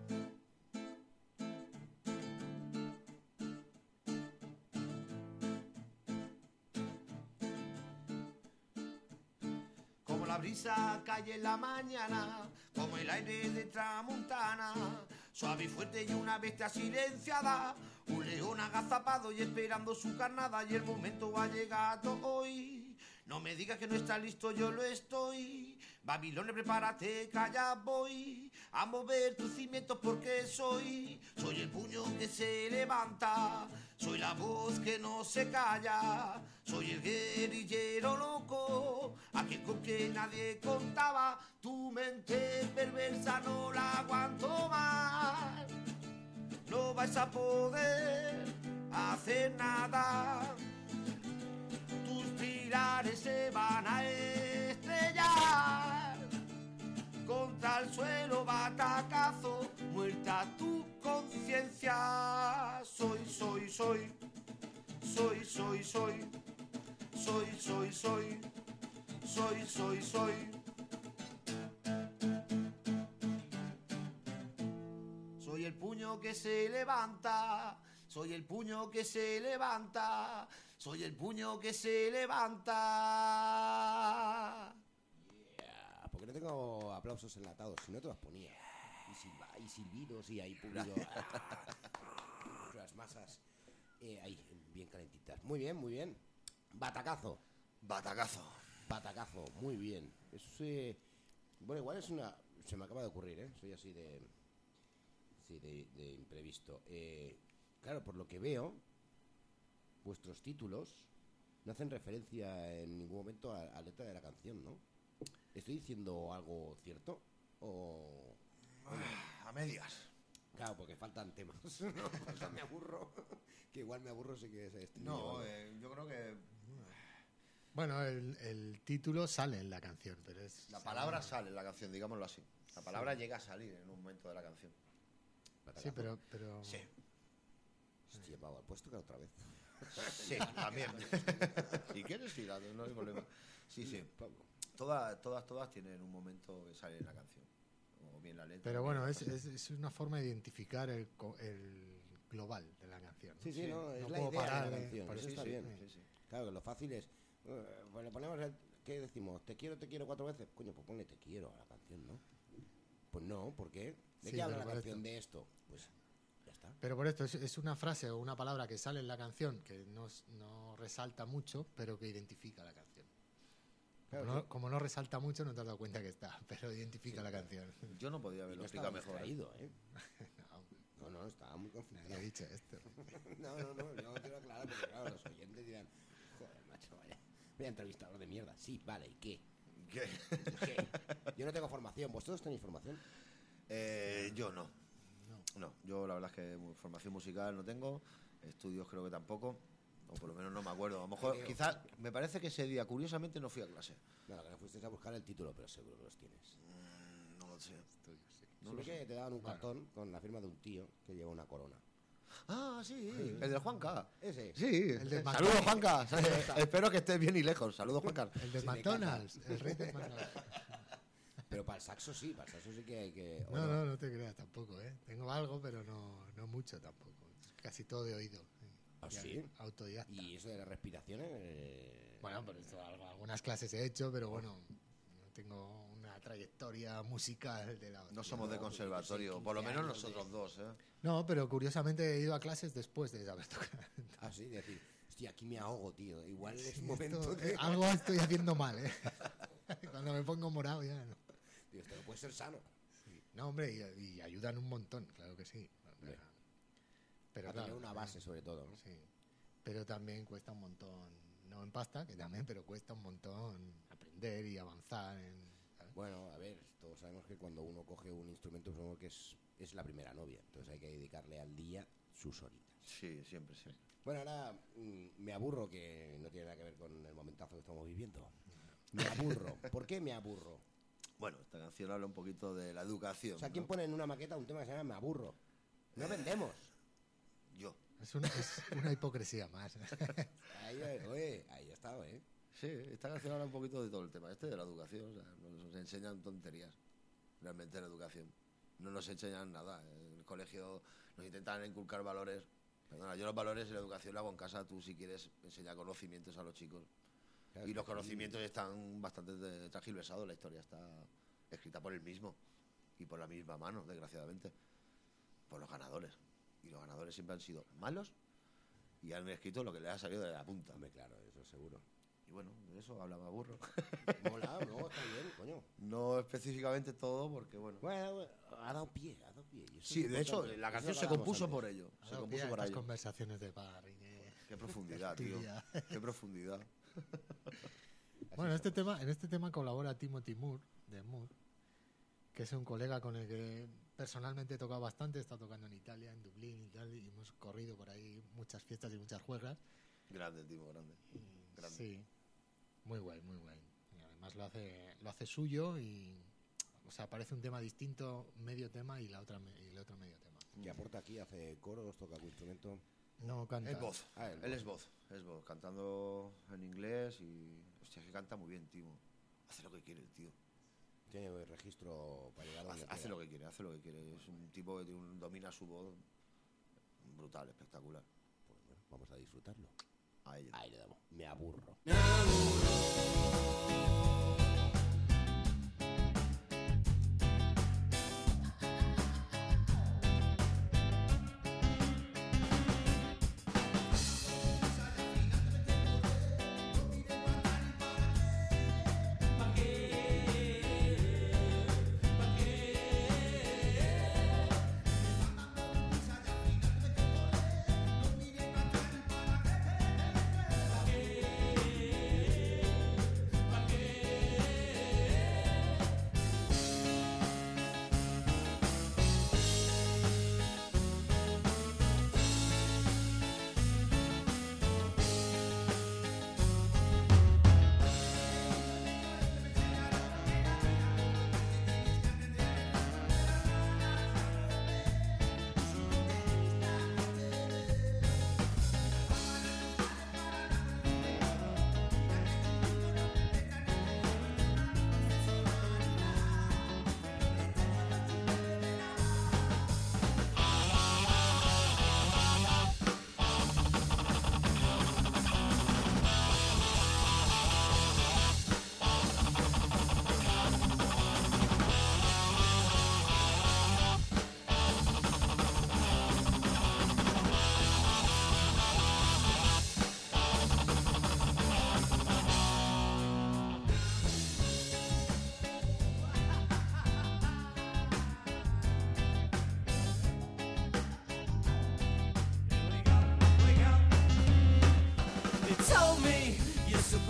Como la brisa cae en la mañana, como el aire de tramuntana, suave y fuerte y una bestia silenciada, un león agazapado y esperando su carnada, y el momento ha llegado hoy. No me digas que no está listo, yo lo estoy. Babilonia, prepárate, que allá voy a mover tus cimientos porque soy el puño que se levanta, soy la voz que no se calla, soy el guerrillero loco, aquel con que nadie contaba, tu mente perversa no la aguanto más, no vais a poder hacer nada. Tus pilares se van a estrellar contra el suelo, batacazo, muerta tu conciencia. Soy. Soy el puño que se levanta, soy el puño que se levanta, soy el puño que se levanta. Porque no tengo aplausos enlatados, si no te los ponía. Y silbidos y ahí pulido. Las masas ahí, bien calentitas. Muy bien, muy bien. Batacazo. Batacazo, muy bien. Bueno, igual es una... Se me acaba de ocurrir, ¿eh? Soy así de... Sí, de imprevisto. Claro, por lo que veo, vuestros títulos no hacen referencia en ningún momento a la letra de la canción, ¿no? ¿Estoy diciendo algo cierto? ¿O...? A medias. Claro, porque faltan temas. No, falta me aburro. Que igual me aburro sí que es esto. No, yo creo que Bueno, el título sale en la canción, pero es... la palabra sale en la canción, digámoslo así. La palabra llega a salir en un momento de la canción. Sí, pero... Sí. Hostia, Pau, ¿puedes tocar otra vez? Sí, también. Si quieres, sí, no hay problema. Sí. Todas tienen un momento que sale en la canción. O bien la letra. Pero bien bueno, la es cosa. una forma de identificar el global de la canción. Sí, no, es no la puedo idea parar de la de- canción. por Eso eso está sí, bien. sí. Claro, que lo fácil es... Pues le ponemos ¿qué decimos? ¿Te quiero 4 veces? Coño, pues ponle te quiero a la canción, ¿no? Pues no, ¿por qué? ¿De Sí, qué habla pero la por canción? esto. De esto. Pues ya está. Pero por esto es una frase o una palabra que sale en la canción que no resalta mucho, pero que identifica la canción. Claro, Como no resalta mucho, no te has dado cuenta que está, pero identifica la canción. Yo no podía Y haberlo no explicado estaba mejor. distraído, ¿eh? No, No, estaba muy nadie confundido. ha dicho esto. No, yo quiero aclarar porque claro, los oyentes dirán, joder, macho, vaya entrevistador de mierda. Sí, vale, ¿y qué? ¿Qué? ¿Qué? Yo no tengo formación, ¿vosotros tenéis formación? Yo no. No, yo la verdad es que formación musical no tengo, estudios creo que tampoco, o por lo menos no me acuerdo. A lo mejor, quizás, me parece que ese día, curiosamente, no fui a clase. No, que no fuisteis a buscar el título, pero seguro que los tienes. No lo sé. No sé que te daban un cartón con la firma de un tío que lleva una corona. Ah, sí, el del Juanca. Ese. Sí, El de saludos Juanca. Espero que estés bien y lejos. Saludos Juanca. El de Sí, McDonald's, el rey de McDonald's. Pero para el saxo sí que hay que... ¿o No te creas tampoco, ¿eh? Tengo algo, pero no mucho tampoco. Casi todo de oído. ¿Ah, Ya, sí? Autodidacta. Y eso de las respiraciones... Bueno, por eso algunas clases he hecho, pero bueno, no tengo una trayectoria musical de la No somos de conservatorio, por lo menos nosotros dos, ¿eh? No, pero curiosamente he ido a clases después de saber tocar. Ah, sí, decir, hostia, aquí me ahogo, tío. Igual es Sí, momento esto, de... algo estoy haciendo mal, ¿eh? Cuando me pongo morado ya no. Tío, esto no puede ser sano. No, hombre, y ayudan un montón, claro que sí. Pero A tener claro, una base, sobre todo, ¿no? sí. Pero también cuesta un montón, no en pasta, que también, pero cuesta un montón aprender y avanzar ¿sabes? Bueno, a ver, todos sabemos que cuando uno coge un instrumento, supongo que es la primera novia. Entonces hay que dedicarle al día sus horitas. Sí, siempre. Bueno, ahora me aburro, que no tiene nada que ver con el momentazo que estamos viviendo. Me aburro. ¿Por qué me aburro? Bueno, esta canción habla un poquito de la educación. O sea, ¿quién ¿no? pone en una maqueta un tema que se llama Me aburro? No vendemos. Yo. Es una hipocresía más. Ahí ha estado, ¿eh? Sí, esta canción habla un poquito de todo el tema de la educación. O sea, nos enseñan tonterías, realmente en educación. No nos enseñan nada. En el colegio nos intentan inculcar valores. Perdona, yo los valores en la educación lo hago en casa. Tú, si quieres, enseñar conocimientos a los chicos. Claro, Y los sí. conocimientos están bastante transgiversados. La historia está escrita por el mismo y por la misma mano, desgraciadamente, por los ganadores. Y los ganadores siempre han sido malos y han escrito lo que les ha salido de la punta. Hombre, claro, eso seguro. Y bueno, de eso hablaba Burro. Mola, no, está bien, coño. No específicamente todo, porque bueno. Bueno, ha dado pie. Y eso Sí, es de hecho, importante. la Eso canción lo se hablamos compuso antes. por ello. Se Claro, compuso mira, por estas ello. conversaciones de bar y Qué profundidad, tío. tertulia. Qué profundidad. Bueno, en este tema colabora Timothy Moore, de Moore, que es un colega con el que personalmente he tocado bastante. He estado tocando en Italia, en Dublín y tal, y hemos corrido por ahí muchas fiestas y muchas juergas. Grande, Timo, grande. Grande. Sí, muy guay, muy guay. Y además lo hace suyo y, o sea, parece un tema distinto, medio tema y el otro medio tema. Y aporta aquí, hace coros, toca algún instrumento. No canta. Es voz. Ah, el Él es voz, cantando en inglés y... Hostia, que canta muy bien, Timo. Hace lo que quiere el tío. Tiene registro para llegar a donde Hace quiera. lo que quiere, hace lo que quiere. Es un tipo que domina su voz brutal, espectacular. Pues bueno, vamos a disfrutarlo. A ella. Ahí le damos. Me aburro. ¿Pa' qué?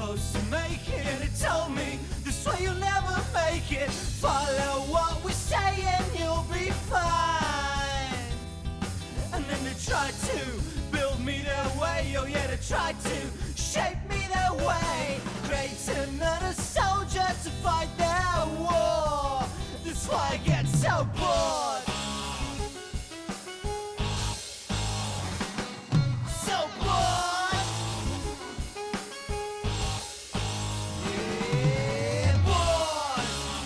supposed to make it. It told me this way you'll never make it. Follow what we say and you'll be fine. And then they tried to build me their way. Oh yeah, they tried to shape me their way. Create another soldier to fight their war. That's why I get so bored. So bored. Yeah, bored.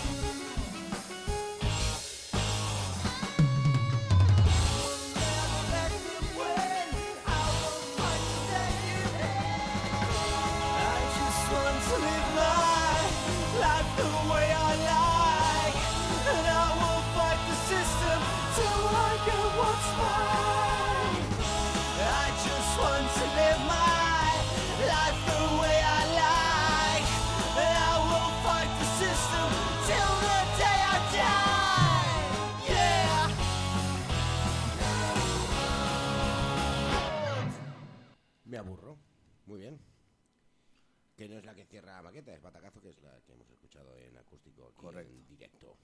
Never let them win. I will fight to take you there. I just want to live my life the way I like, and I will fight the system till I get what's mine. I just want to live my life the way I like, and I will fight the system till the day I die. Yeah. Me aburro. Muy bien. Que no es la que cierra la maqueta, es Batacazo, que es la que hemos escuchado en acústico aquí en directo.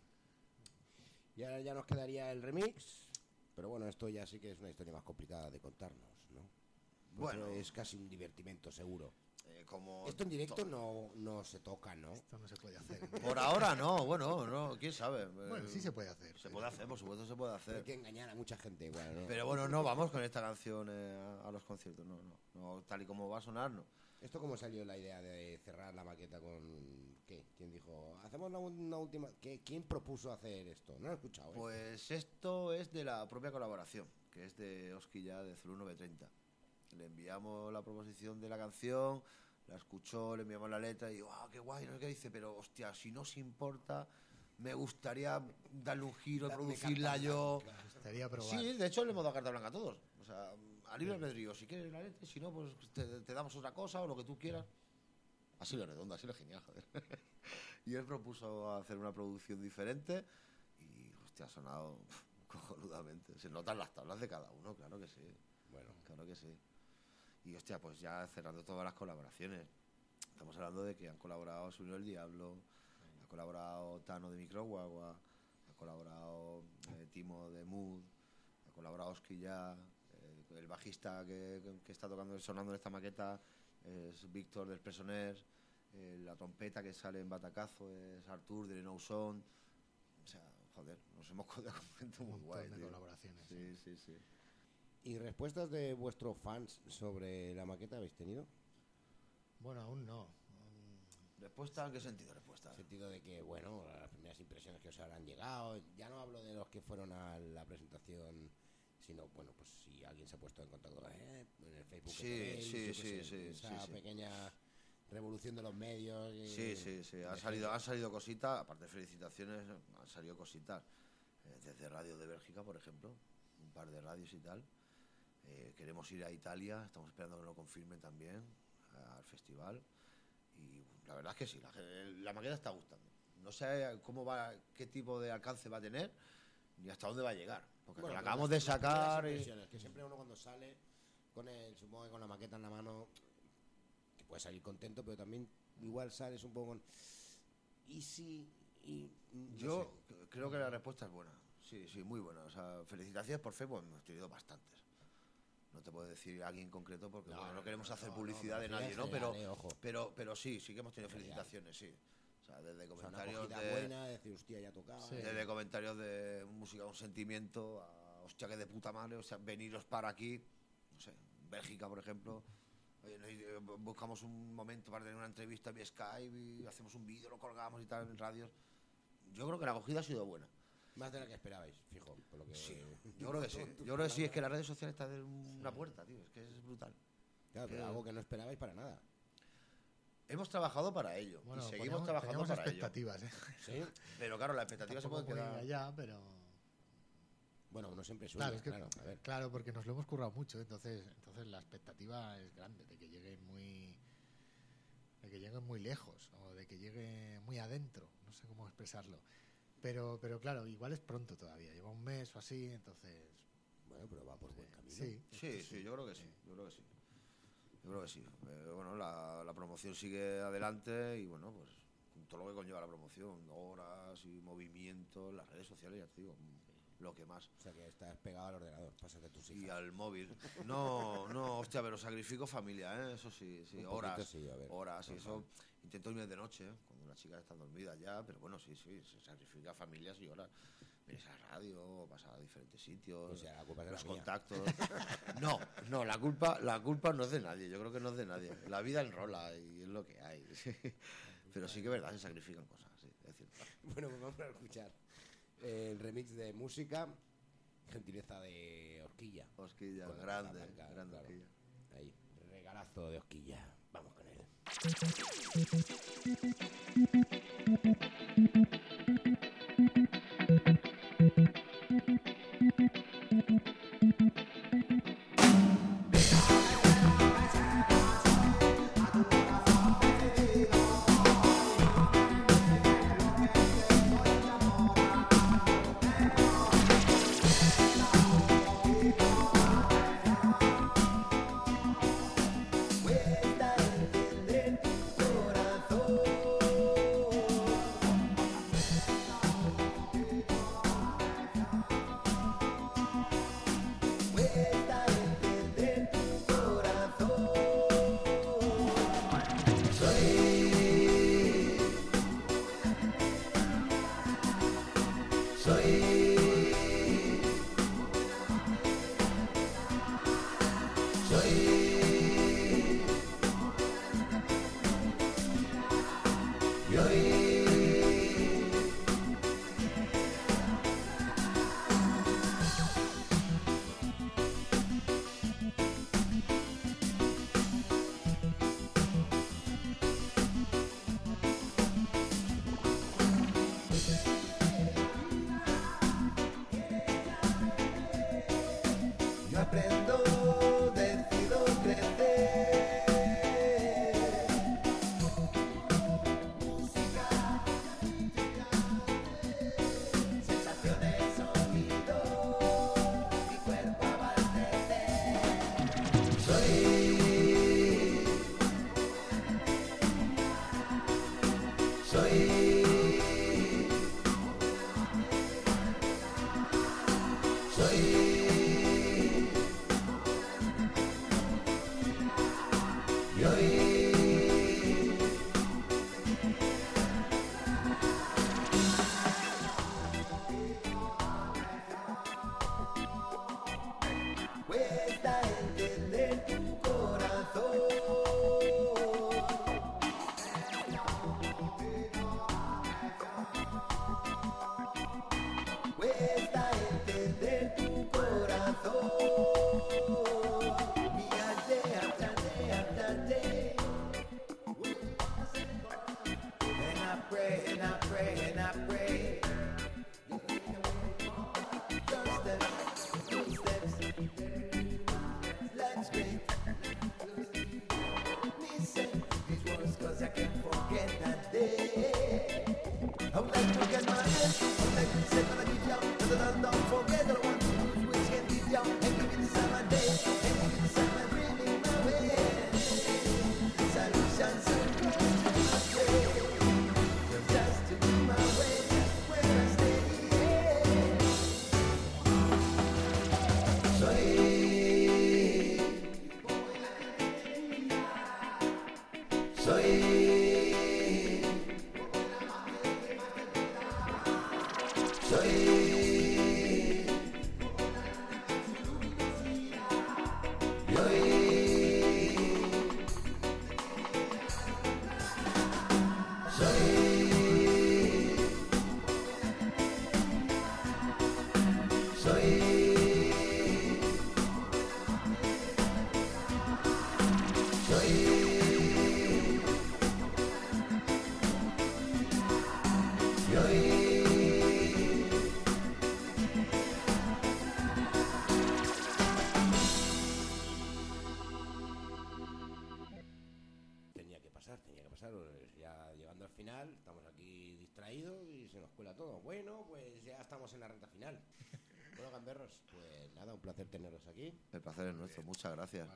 Y ahora ya nos quedaría el remix, pero bueno, esto ya sí que es una historia más complicada de contarnos, ¿no? Bueno. Es casi un divertimento seguro. Como Esto en directo no se toca, ¿no? Esto no se puede hacer. Por ahora no, bueno, no, quién sabe. Bueno, sí se puede hacer. Se puede hacer, por supuesto se puede Hay hacer. que engañar a mucha gente igual, ¿no? Pero bueno, no vamos con esta canción a los conciertos, no, tal y como va a sonar, no. ¿Esto cómo salió la idea de cerrar la maqueta con qué? ¿Quién dijo, hacemos una última? ¿Quién propuso hacer esto? No lo he escuchado, ¿eh? Pues esto es de la propia colaboración, que es de Oski ya de Zulu 930. Le enviamos la proposición de la canción, la escuchó, le enviamos la letra y ¡wow, qué guay! No sé qué dice, pero hostia, si no os importa, me gustaría darle un giro, producirla yo. Me gustaría probar. Sí, de hecho le hemos dado carta blanca a todos. O sea, a libre albedrío, si quieres la letra, si no, pues te damos otra cosa o lo que tú quieras. Así lo redondo, así lo genial, joder. Y él propuso hacer una producción diferente y, hostia, ha sonado cojonudamente. Se notan las tablas de cada uno, claro que sí. Bueno, Claro que sí. Y, hostia, pues ya cerrando todas las colaboraciones. Estamos hablando de que han colaborado Subió el Diablo, ha colaborado Tano de Microguagua, ha colaborado Timo de Mood, ha colaborado Oski ya, el bajista que está tocando, sonando en esta maqueta es Víctor del Presoners, la trompeta que sale en Batacazo es Artur de No Sound. O sea, joder, nos hemos codeado con gente muy guay, de tío. colaboraciones. Sí. ¿y respuestas de vuestros fans sobre la maqueta habéis tenido? Bueno, aún no. ¿Respuesta? ¿En qué sentido respuesta? En el sentido de que, bueno, las primeras impresiones que os habrán llegado, ya no hablo de los que fueron a la presentación, sino, bueno, pues si alguien se ha puesto en contacto en el Facebook. Sí, que tenéis, sí, yo qué sí, sé, sí, esa sí. pequeña revolución de los medios. Sí. Han salido cositas, aparte de felicitaciones, han salido cositas. Desde Radio de Bélgica, por ejemplo, un par de radios y tal. Queremos ir a Italia, estamos esperando que lo confirmen también al festival. Y la verdad es que sí, la maqueta está gustando. No sé cómo va, qué tipo de alcance va a tener, ni hasta dónde va a llegar. Porque Bueno, la pero acabamos las de sacar. primeras impresiones, que siempre uno cuando sale supongo que con la maqueta en la mano, que puede salir contento, pero también igual sales un poco con... ¿Y si...? No Yo creo que la respuesta es buena. Sí, muy buena. O sea, felicitaciones por Facebook, hemos tenido bastantes. No te puedo decir a alguien en concreto porque no queremos hacer publicidad de nadie, ¿no? Pero sí que hemos tenido felicitaciones, sí. O sea, desde comentarios una de... buena, decir, hostia, ya tocaba. Sí. Desde comentarios de música con sentimiento a hostia, que de puta madre, o sea, veniros para aquí, no sé, Bélgica, por ejemplo. Oye, buscamos un momento para tener una entrevista vía Skype y hacemos un vídeo, lo colgamos y tal en radios. Yo creo que la acogida ha sido buena. Más de la que esperabais, fijo. Por lo que... Sí, yo creo que sí. Yo creo que sí, es que las redes sociales están en una puerta, tío, es que es brutal. Claro, pero algo que no esperabais para nada. Hemos trabajado para ello Bueno, y seguimos trabajando para ello. expectativas, ¿eh? ¿Sí? Pero claro, la expectativa se puede Tampoco muy quedar... allá, pero... Bueno, uno siempre sueña, Claro, es que, a ver. claro, porque nos lo hemos currado mucho, entonces la expectativa es grande de que lleguen muy lejos o de que llegue muy adentro, no sé cómo expresarlo. Pero claro, igual es pronto todavía, lleva un mes o así, entonces... Bueno, pero va por buen camino. Sí, Sí, yo creo que sí, yo creo que sí. Yo creo que sí. Bueno, la promoción sigue adelante y bueno, pues todo lo que conlleva la promoción, horas y movimientos, las redes sociales, ya te digo, lo que más. O sea que estás pegado al ordenador, pásate tus hijas. Y al móvil. No, hostia, pero sacrifico familia, ¿eh? Eso sí, Un horas. poquito sí, a ver. Horas, y eso. Intento irme de noche, cuando las chicas están dormidas ya, pero bueno, sí, se sacrifica familias y horas. Vienes a la radio, vas a diferentes sitios, O sea, la culpa es de los la mía. contactos. No, la culpa no es de nadie, yo creo que no es de nadie. La vida enrola y es lo que hay. Pero sí que es verdad, se sacrifican cosas, sí, es cierto. Bueno, pues vamos a escuchar el remix de música, gentileza de Horquilla. Osquilla, Con la grande, blanca, grande claro. Osquilla. Ahí, regalazo de Horquilla. Vamos con él. Cuesta entender tu corazón. Cuesta entender tu corazón. Yo aprendo, decido crecer. Música, sensaciones, sonido, mi cuerpo abastecer. Cuesta entender tu corazón. Cuesta entender tu corazón. Día after day. And I pray, and I pray, and I pray. Just steps, two steps. Let's wait. Listen these words, 'cause I can't forget that day. I would like to get my hands, I would like to set my feet down, but don't forget that I want to lose which can be down. And give me the summer day, and give me the summer dreaming my way. Solutions so close to my way. Just to do my way, where I stay. Tenía que pasar. Ya llegando al final, estamos aquí distraídos y se nos cuela todo. Bueno, pues ya estamos en la recta final. Bueno, gamberros, pues nada, un placer teneros aquí. El placer es nuestro, muchas gracias. Igualmente.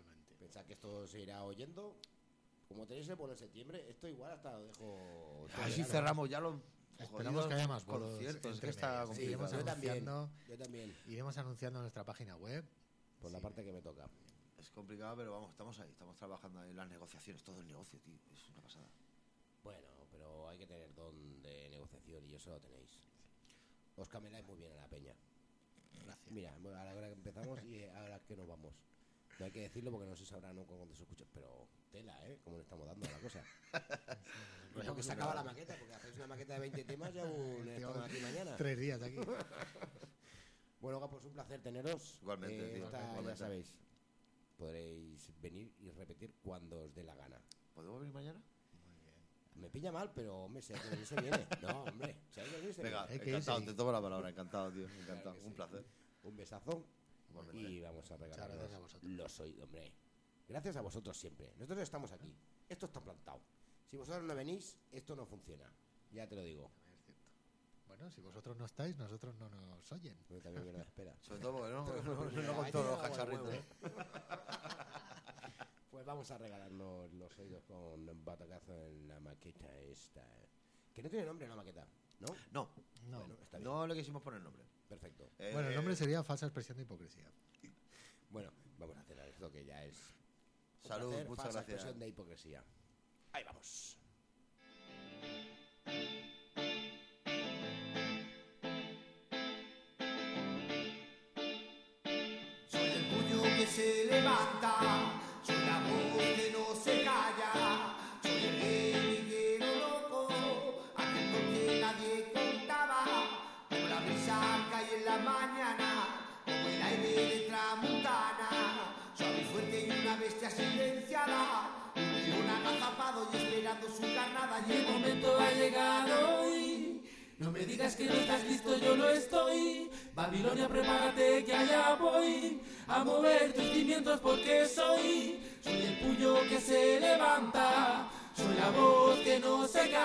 Pensad que esto se irá oyendo. Como tenéis el bolo en septiembre, esto igual hasta lo dejo... Así cerramos ya los Esperamos que haya más bolos conciertos. Es que entre está medias. Sí, Iremos yo también. anunciando- Yo también. Iremos anunciando en nuestra página web. Por la parte que me toca. Es complicado, pero vamos, estamos ahí. Estamos trabajando ahí en las negociaciones. Todo el negocio, tío. Es una pasada. Bueno, pero hay que tener don de negociación y eso lo tenéis. Os cameláis muy bien a la peña. Gracias. Mira, ahora que empezamos y ahora que nos vamos. No hay que decirlo porque no se sabrá no cuando se escucha, pero tela, como le estamos dando a la cosa. Y porque se acaba la maqueta, porque hacéis una maqueta de 20 temas y aún estamos aquí mañana. 3 días aquí. Bueno, pues un placer teneros. Igualmente, tío, Ya igualmente. sabéis, podréis venir y repetir cuando os dé la gana. ¿Podemos venir mañana? Me pilla mal, pero hombre, si hay que venir se viene. No, hombre, si hay que venir se Venga, Hay que encantado. irse. Te tomo la palabra. Encantado, tío. Encantado. Claro que Un sí. placer. viene. Un besazo. Igualmente. Y vamos a regalar gracias a vosotros. los oídos, hombre. Gracias a vosotros siempre. Nosotros estamos aquí. Esto está plantado. Si vosotros no venís, esto no funciona. Ya te lo digo. Es cierto. Bueno, si vosotros no estáis, nosotros no nos oyen. Pero también verdad, espera. Sobre todo porque no Ahí con te todos los hago el cacharritos. huevo. Pues vamos a regalarnos los oídos con un batacazo en la maqueta esta. Que no tiene nombre la maqueta, ¿no? No, No. Bueno, está bien. no le quisimos poner nombre. Perfecto. Bueno, el nombre sería falsa expresión de hipocresía. Bueno, vamos a hacer esto que ya es... un Salud, placer, muchas falsa gracias. expresión de hipocresía. Ahí vamos. Soy el puño que se levanta, soy la voz que no se calla, soy el guerrillero loco, aquel con que nadie contaba, como la brisa que hay en la mañana, como el aire de tramuntana, suave y fuerte y una bestia silenciada, un león agazapado y esperando su carnada, y el momento ha llegado hoy. No me digas que no estás listo, yo lo estoy. Babilonia, prepárate que allá voy a mover tus cimientos porque soy el puño que se levanta, soy la voz que no se calla.